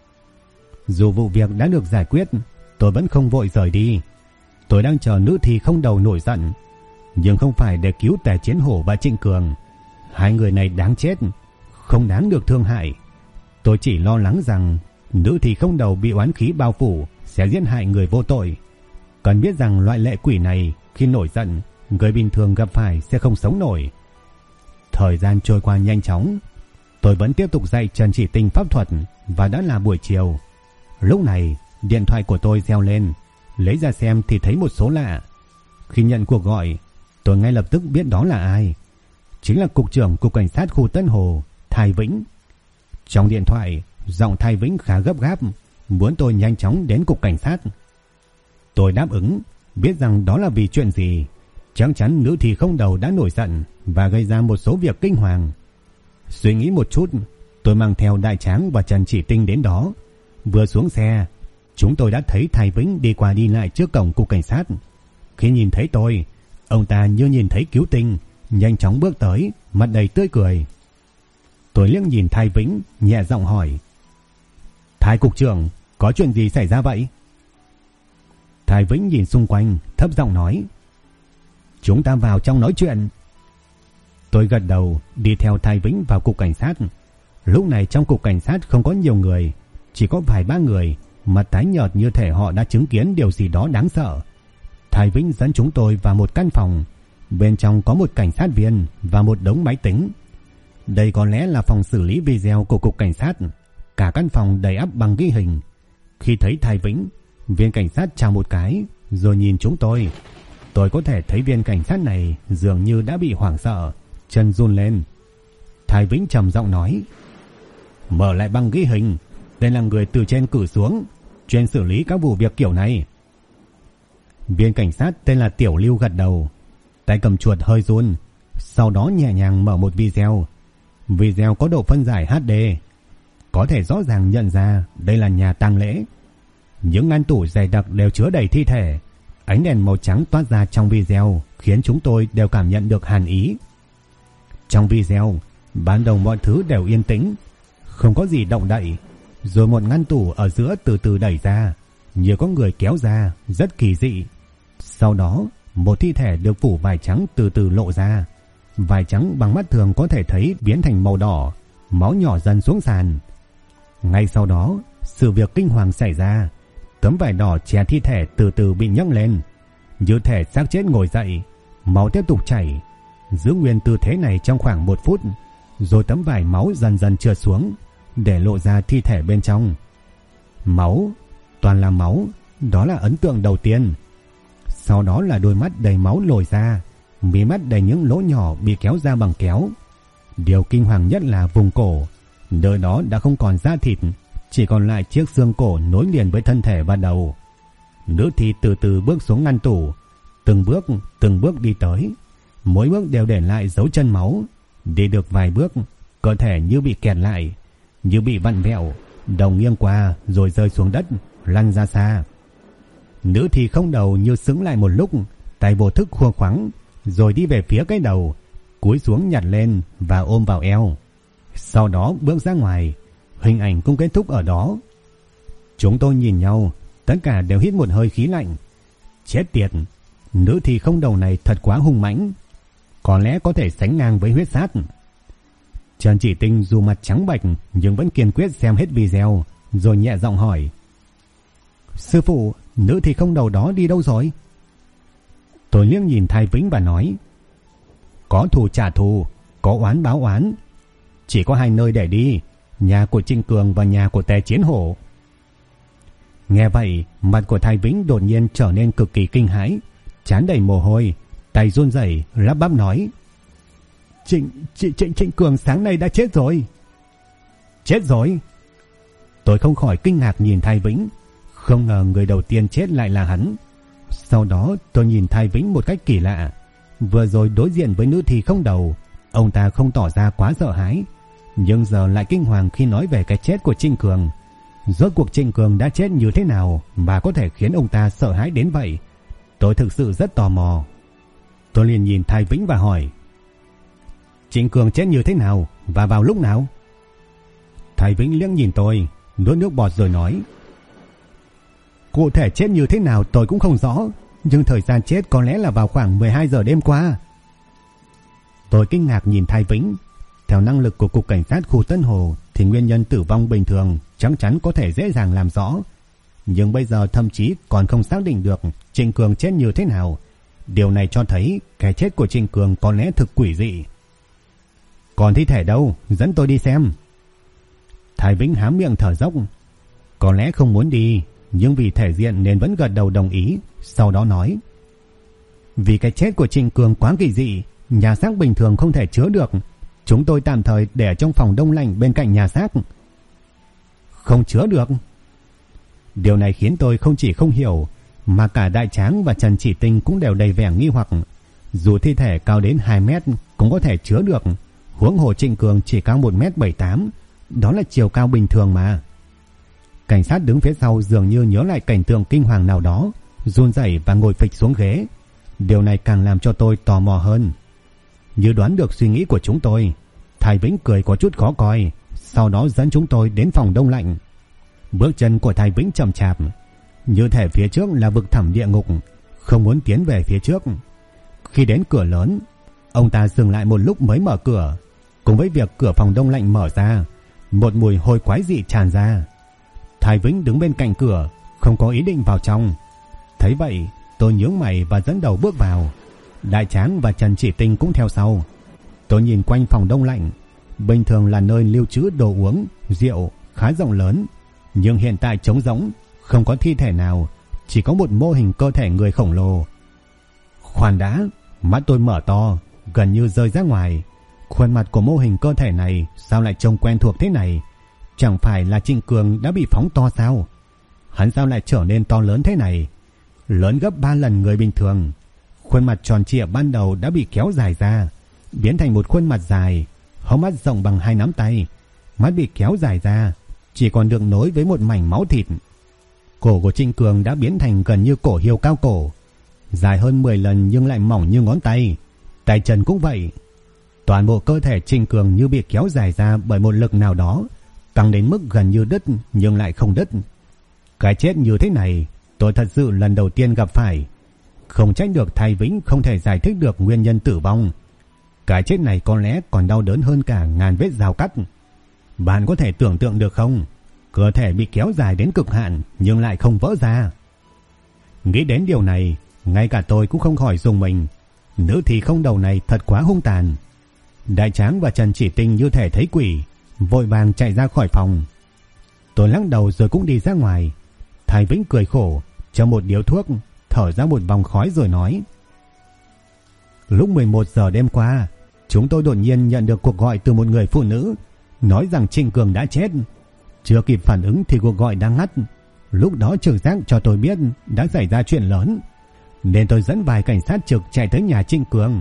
Dù vụ việc đã được giải quyết, tôi vẫn không vội rời đi. Tôi đang chờ nữ thi không đầu nổi giận, nhưng không phải để cứu Tề Chiến Hổ và Trịnh Cường. 2 người này đáng chết, không đáng được thương hại. Tôi chỉ lo lắng rằng nữ thi không đầu bị oán khí bao phủ sẽ giết hại người vô tội. Cần biết rằng loại lệ quỷ này khi nổi giận, người bình thường gặp phải sẽ không sống nổi. Thời gian trôi qua nhanh chóng, tôi vẫn tiếp tục dạy Trần Chỉ Tinh pháp thuật và đã là buổi chiều. Lúc này, điện thoại của tôi reo lên, lấy ra xem thì thấy một số lạ. Khi nhận cuộc gọi, tôi ngay lập tức biết đó là ai. Chính là Cục trưởng Cục Cảnh sát khu Tân Hồ, Thái Vĩnh. Trong điện thoại, giọng Thái Vĩnh khá gấp gáp, muốn tôi nhanh chóng đến Cục Cảnh sát. Tôi đáp ứng, biết rằng đó là vì chuyện gì. Chắc chắn nữ thi không đầu đã nổi giận và gây ra một số việc kinh hoàng. Suy nghĩ một chút, tôi mang theo Đại Tráng và Trần Chỉ Tinh đến đó. Vừa xuống xe, chúng tôi đã thấy Thái Vĩnh đi qua đi lại trước cổng Cục Cảnh sát. Khi nhìn thấy tôi, ông ta như nhìn thấy cứu tinh, nhanh chóng bước tới, mặt đầy tươi cười. Tôi liếc nhìn Thái Vĩnh, nhẹ giọng hỏi: Thái cục trưởng, có chuyện gì xảy ra vậy? Thái Vĩnh nhìn xung quanh, thấp giọng nói: Chúng ta vào trong nói chuyện. Tôi gật đầu, đi theo Thái Vĩnh vào Cục Cảnh sát. Lúc này trong Cục Cảnh sát không có nhiều người, chỉ có vài ba người, mặt tái nhợt như thể họ đã chứng kiến điều gì đó đáng sợ. Thái Vĩnh dẫn chúng tôi vào một căn phòng. Bên trong có một cảnh sát viên và một đống máy tính. Đây có lẽ là phòng xử lý video của Cục Cảnh sát. Cả căn phòng đầy ắp bằng ghi hình. Khi thấy Thái Vĩnh, viên cảnh sát chào một cái rồi nhìn chúng tôi. Tôi có thể thấy viên cảnh sát này dường như đã bị hoảng sợ, chân run lên. Thái Vĩnh trầm giọng nói: Mở lại băng ghi hình, đây là người từ trên cử xuống, chuyên xử lý các vụ việc kiểu này. Viên cảnh sát tên là Tiểu Lưu gật đầu, tay cầm chuột hơi run, sau đó nhẹ nhàng mở một video. Video có độ phân giải HD, có thể rõ ràng nhận ra đây là nhà tang lễ. Những ngăn tủ dày đặc đều chứa đầy thi thể. Ánh đèn màu trắng toát ra trong video khiến chúng tôi đều cảm nhận được hàn ý. Trong video, ban đầu mọi thứ đều yên tĩnh, không có gì động đậy. Rồi một ngăn tủ ở giữa từ từ đẩy ra, như có người kéo ra, rất kỳ dị. Sau đó, một thi thể được phủ vải trắng từ từ lộ ra. Vải trắng bằng mắt thường có thể thấy biến thành màu đỏ, máu nhỏ dần xuống sàn. Ngay sau đó, sự việc kinh hoàng xảy ra. Tấm vải đỏ che thi thể từ từ bị nhấc lên, như thể xác chết ngồi dậy, máu tiếp tục chảy. Giữ nguyên tư thế này trong khoảng 1 phút, rồi tấm vải máu dần dần trượt xuống, để lộ ra thi thể bên trong. Máu, toàn là máu, đó là ấn tượng đầu tiên. Sau đó là đôi mắt đầy máu lồi ra, mí mắt đầy những lỗ nhỏ bị kéo ra bằng kéo. Điều kinh hoàng nhất là vùng cổ, nơi đó đã không còn da thịt, chỉ còn lại chiếc xương cổ nối liền với thân thể và đầu. Nữ thi từ từ bước xuống ngăn tủ, từng bước đi tới, mỗi bước đều để lại dấu chân máu. Đi được vài bước, cơ thể như bị kẹt lại, như bị vặn vẹo, đầu nghiêng qua rồi rơi xuống đất, lăn ra xa. Nữ thi không đầu như sững lại một lúc, tay vô thức khua khoắng, rồi đi về phía cái đầu, cúi xuống nhặt lên và ôm vào eo. Sau đó bước ra ngoài. Hình ảnh cũng kết thúc ở đó. Chúng tôi nhìn nhau, tất cả đều hít một hơi khí lạnh. Chết tiệt, nữ thi không đầu này thật quá hung mãnh, có lẽ có thể sánh ngang với huyết sát. Trần Chỉ Tinh dù mặt trắng bệch nhưng vẫn kiên quyết xem hết video, rồi nhẹ giọng hỏi: Sư phụ, nữ thi không đầu đó đi đâu rồi? Tôi liếc nhìn Thái Vĩnh và nói: Có thù trả thù, có oán báo oán, chỉ có 2 nơi để đi. nhà của Trịnh Cường và nhà của Tề Chiến Hổ. Nghe vậy, mặt của Thái Vĩnh đột nhiên trở nên cực kỳ kinh hãi, trán đầy mồ hôi, tay run rẩy lắp bắp nói: Trịnh Cường sáng nay đã chết rồi. Chết rồi? Tôi không khỏi kinh ngạc nhìn Thái Vĩnh, không ngờ người đầu tiên chết lại là hắn. Sau đó tôi nhìn Thái Vĩnh một cách kỳ lạ. Vừa rồi đối diện với nữ thi không đầu, ông ta không tỏ ra quá sợ hãi, nhưng giờ lại kinh hoàng khi nói về cái chết của Trịnh Cường. Rốt cuộc Trịnh Cường đã chết như thế nào mà có thể khiến ông ta sợ hãi đến vậy? Tôi thực sự rất tò mò. Tôi liền nhìn Thái Vĩnh và hỏi: Trịnh Cường chết như thế nào và vào lúc nào? Thái Vĩnh liếc nhìn tôi, nuốt nước bọt rồi nói: Cụ thể chết như thế nào tôi cũng không rõ, nhưng thời gian chết có lẽ là vào khoảng 12 giờ đêm qua. Tôi kinh ngạc nhìn Thái Vĩnh. Theo năng lực của Cục Cảnh sát khu Tân Hồ thì nguyên nhân tử vong bình thường chắc chắn có thể dễ dàng làm rõ, nhưng bây giờ thậm chí còn không xác định được Trịnh Cường chết như thế nào. Điều này cho thấy cái chết của Trịnh Cường có lẽ thực quỷ dị. Còn thi thể đâu? Dẫn tôi đi xem. Thái Vĩnh há miệng thở dốc. Có lẽ không muốn đi, nhưng vì thể diện nên vẫn gật đầu đồng ý. Sau đó nói: Vì cái chết của Trịnh Cường quá kỳ dị, nhà xác bình thường không thể chứa được. Chúng tôi tạm thời để trong phòng đông lạnh bên cạnh nhà xác. Không chứa được? Điều này khiến tôi không chỉ không hiểu, mà cả Đại Tráng và Trần Chỉ Tinh cũng đều đầy vẻ nghi hoặc. Dù thi thể cao đến 2 mét cũng có thể chứa được, huống hồ Trịnh Cường chỉ cao 1m78, đó là chiều cao bình thường mà. Cảnh sát đứng phía sau dường như nhớ lại cảnh tượng kinh hoàng nào đó, run rẩy và ngồi phịch xuống ghế. Điều này càng làm cho tôi tò mò hơn. Như đoán được suy nghĩ của chúng tôi, Thái Vĩnh cười có chút khó coi, sau đó dẫn chúng tôi đến phòng đông lạnh. Bước chân của Thái Vĩnh chậm chạp, như thể phía trước là vực thẳm địa ngục, không muốn tiến về phía trước. Khi đến cửa lớn, ông ta dừng lại một lúc mới mở cửa. Cùng với việc cửa phòng đông lạnh mở ra, một mùi hôi quái dị tràn ra. Thái Vĩnh đứng bên cạnh cửa, không có ý định vào trong. Thấy vậy, tôi nhướng mày và dẫn đầu bước vào. Đại Tráng và Trần Chỉ Tinh cũng theo sau. Tôi nhìn quanh phòng đông lạnh, bình thường là nơi lưu trữ đồ uống, rượu khá rộng lớn, nhưng hiện tại trống rỗng, không có thi thể nào, chỉ có một mô hình cơ thể người khổng lồ. Khoan đã, mắt tôi mở to, gần như rơi ra ngoài. Khuôn mặt của mô hình cơ thể này sao lại trông quen thuộc thế này? Chẳng phải là Trịnh Cường đã bị phóng to sao? Hắn sao lại trở nên to lớn thế này? Lớn gấp 3 lần người bình thường. Khuôn mặt tròn trịa ban đầu đã bị kéo dài ra, biến thành một khuôn mặt dài, hốc mắt rộng bằng 2 nắm tay. Mắt bị kéo dài ra, chỉ còn được nối với một mảnh máu thịt. Cổ của Trịnh Cường đã biến thành gần như cổ hươu cao cổ, dài hơn 10 lần nhưng lại mỏng như ngón tay. Tay chân cũng vậy. Toàn bộ cơ thể Trịnh Cường như bị kéo dài ra bởi một lực nào đó, tăng đến mức gần như đứt nhưng lại không đứt. Cái chết như thế này tôi thật sự lần đầu tiên gặp phải. Không trách được Thái Vĩnh không thể giải thích được nguyên nhân tử vong. Cái chết này có lẽ còn đau đớn hơn cả ngàn vết dao cắt. Bạn có thể tưởng tượng được không? Cơ thể bị kéo dài đến cực hạn nhưng lại không vỡ ra. Nghĩ đến điều này, ngay cả tôi cũng không khỏi rùng mình. Nữ thì không đầu này thật quá hung tàn. Đại Tráng và Trần Chỉ Tinh như thể thấy quỷ, vội vàng chạy ra khỏi phòng. Tôi lắc đầu rồi cũng đi ra ngoài. Thái Vĩnh cười khổ, cho một điếu thuốc, thở ra một vòng khói rồi nói: Lúc 11 giờ đêm qua, chúng tôi đột nhiên nhận được cuộc gọi từ một người phụ nữ, nói rằng Trịnh Cường đã chết. Chưa kịp phản ứng thì cuộc gọi đã ngắt. Lúc đó trực giác cho tôi biết đã xảy ra chuyện lớn, nên tôi dẫn vài cảnh sát trực chạy tới nhà Trịnh Cường.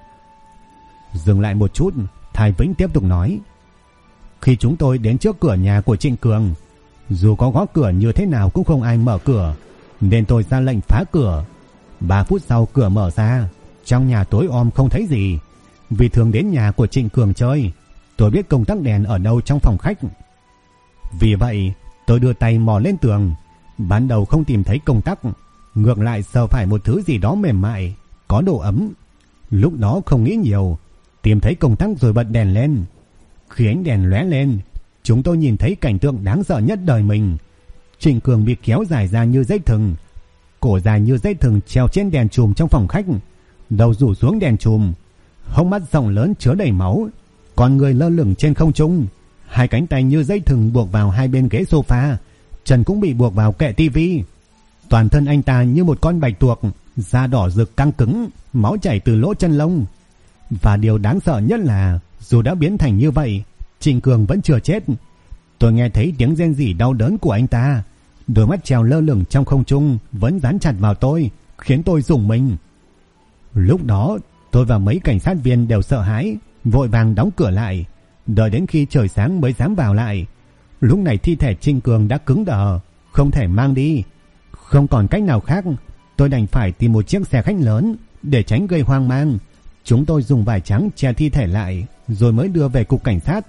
Dừng lại một chút, Thái Vĩnh tiếp tục nói: Khi chúng tôi đến trước cửa nhà của Trịnh Cường, dù có gõ cửa như thế nào cũng không ai mở cửa, nên tôi ra lệnh phá cửa. 3 phút sau cửa mở ra, trong nhà tối om không thấy gì. Vì thường đến nhà của Trịnh Cường chơi, tôi biết công tắc đèn ở đâu trong phòng khách. Vì vậy tôi đưa tay mò lên tường. Ban đầu không tìm thấy công tắc, ngược lại sờ phải một thứ gì đó mềm mại, có độ ấm. Lúc đó không nghĩ nhiều, tìm thấy công tắc rồi bật đèn lên. Khi ánh đèn lóe lên, chúng tôi nhìn thấy cảnh tượng đáng sợ nhất đời mình. Trịnh Cường bị kéo dài ra như dây thừng, cổ dài như dây thừng treo trên đèn chùm trong phòng khách, đầu rủ xuống đèn chùm, hốc mắt rộng lớn chứa đầy máu, con người lơ lửng trên không trung, hai cánh tay như dây thừng buộc vào hai bên ghế sofa, chân cũng bị buộc vào kệ tivi. Toàn thân anh ta như một con bạch tuộc, da đỏ rực căng cứng, máu chảy từ lỗ chân lông. Và điều đáng sợ nhất là dù đã biến thành như vậy, Trịnh Cường vẫn chưa chết. Tôi nghe thấy tiếng rên rỉ đau đớn của anh ta, đôi mắt treo lơ lửng trong không trung vẫn dán chặt vào tôi, khiến tôi rùng mình. Lúc đó tôi và mấy cảnh sát viên đều sợ hãi, vội vàng đóng cửa lại, đợi đến khi trời sáng mới dám vào lại. Lúc này thi thể Trịnh Cường đã cứng đờ, không thể mang đi. Không còn cách nào khác, tôi đành phải tìm một chiếc xe khách lớn để tránh gây hoang mang. Chúng tôi dùng vải trắng che thi thể lại, rồi mới đưa về cục cảnh sát.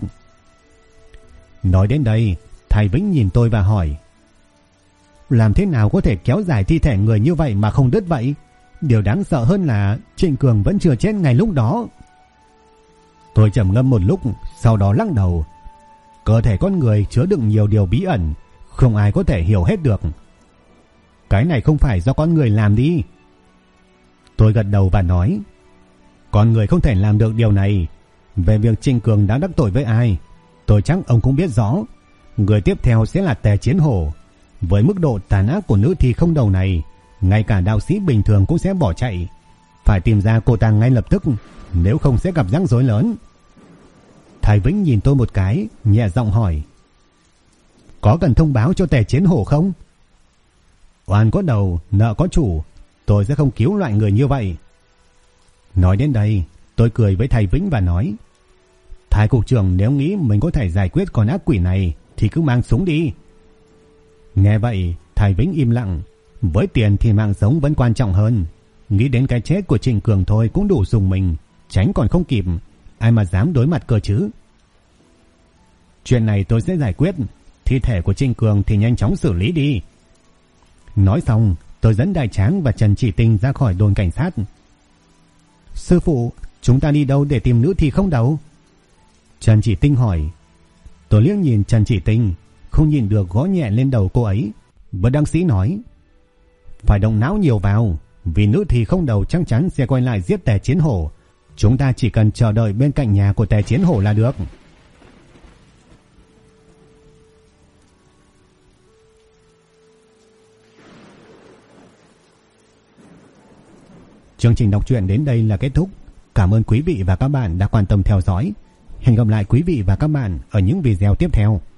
Nói đến đây, thầy Vĩnh nhìn tôi và hỏi: làm thế nào có thể kéo dài thi thể người như vậy mà không đứt vậy? Điều đáng sợ hơn là Trịnh Cường vẫn chưa chết ngay lúc đó. Tôi trầm ngâm một lúc, sau đó lắc đầu. Cơ thể con người chứa đựng nhiều điều bí ẩn, không ai có thể hiểu hết được. Cái này không phải do con người làm đi. Tôi gật đầu và nói: con người không thể làm được điều này. Về việc Trịnh Cường đã đắc tội với ai, tôi chắc ông cũng biết rõ. Người tiếp theo sẽ là Tề Chiến Hổ. Với mức độ tàn ác của nữ thi không đầu này, ngay cả đạo sĩ bình thường cũng sẽ bỏ chạy. Phải tìm ra cô ta ngay lập tức, nếu không sẽ gặp rắc rối lớn. Thầy Vĩnh nhìn tôi một cái, nhẹ giọng hỏi: có cần thông báo cho Tề Chiến Hổ không? Oan có đầu, nợ có chủ, tôi sẽ không cứu loại người như vậy. Nói đến đây, tôi cười với thầy Vĩnh và nói: Thái cục trưởng nếu nghĩ mình có thể giải quyết con ác quỷ này thì cứ mang súng đi. Nghe vậy, thầy Vĩnh im lặng. Với tiền thì mạng sống vẫn quan trọng hơn. Nghĩ đến cái chết của Trịnh Cường thôi cũng đủ rùng mình, tránh còn không kịp. Ai mà dám đối mặt cơ chứ? Chuyện này tôi sẽ giải quyết. Thi thể của Trịnh Cường thì nhanh chóng xử lý đi. Nói xong, tôi dẫn Đại Tráng và Trần Chỉ Tinh ra khỏi đồn cảnh sát. Sư phụ, chúng ta đi đâu để tìm nữ thi không đầu? Trần Chỉ Tinh hỏi. Tôi liếc nhìn Trần Chỉ Tinh, không nhìn được gõ nhẹ lên đầu cô ấy. Bất đắc sĩ nói: phải động não nhiều vào, vì nữ thi không đầu chắc chắn sẽ quay lại giết Tề Chiến Hổ. Chúng ta chỉ cần chờ đợi bên cạnh nhà của Tề Chiến Hổ là được. Chương trình đọc truyện đến đây là kết thúc. Cảm ơn quý vị và các bạn đã quan tâm theo dõi. Hẹn gặp lại quý vị và các bạn ở những video tiếp theo.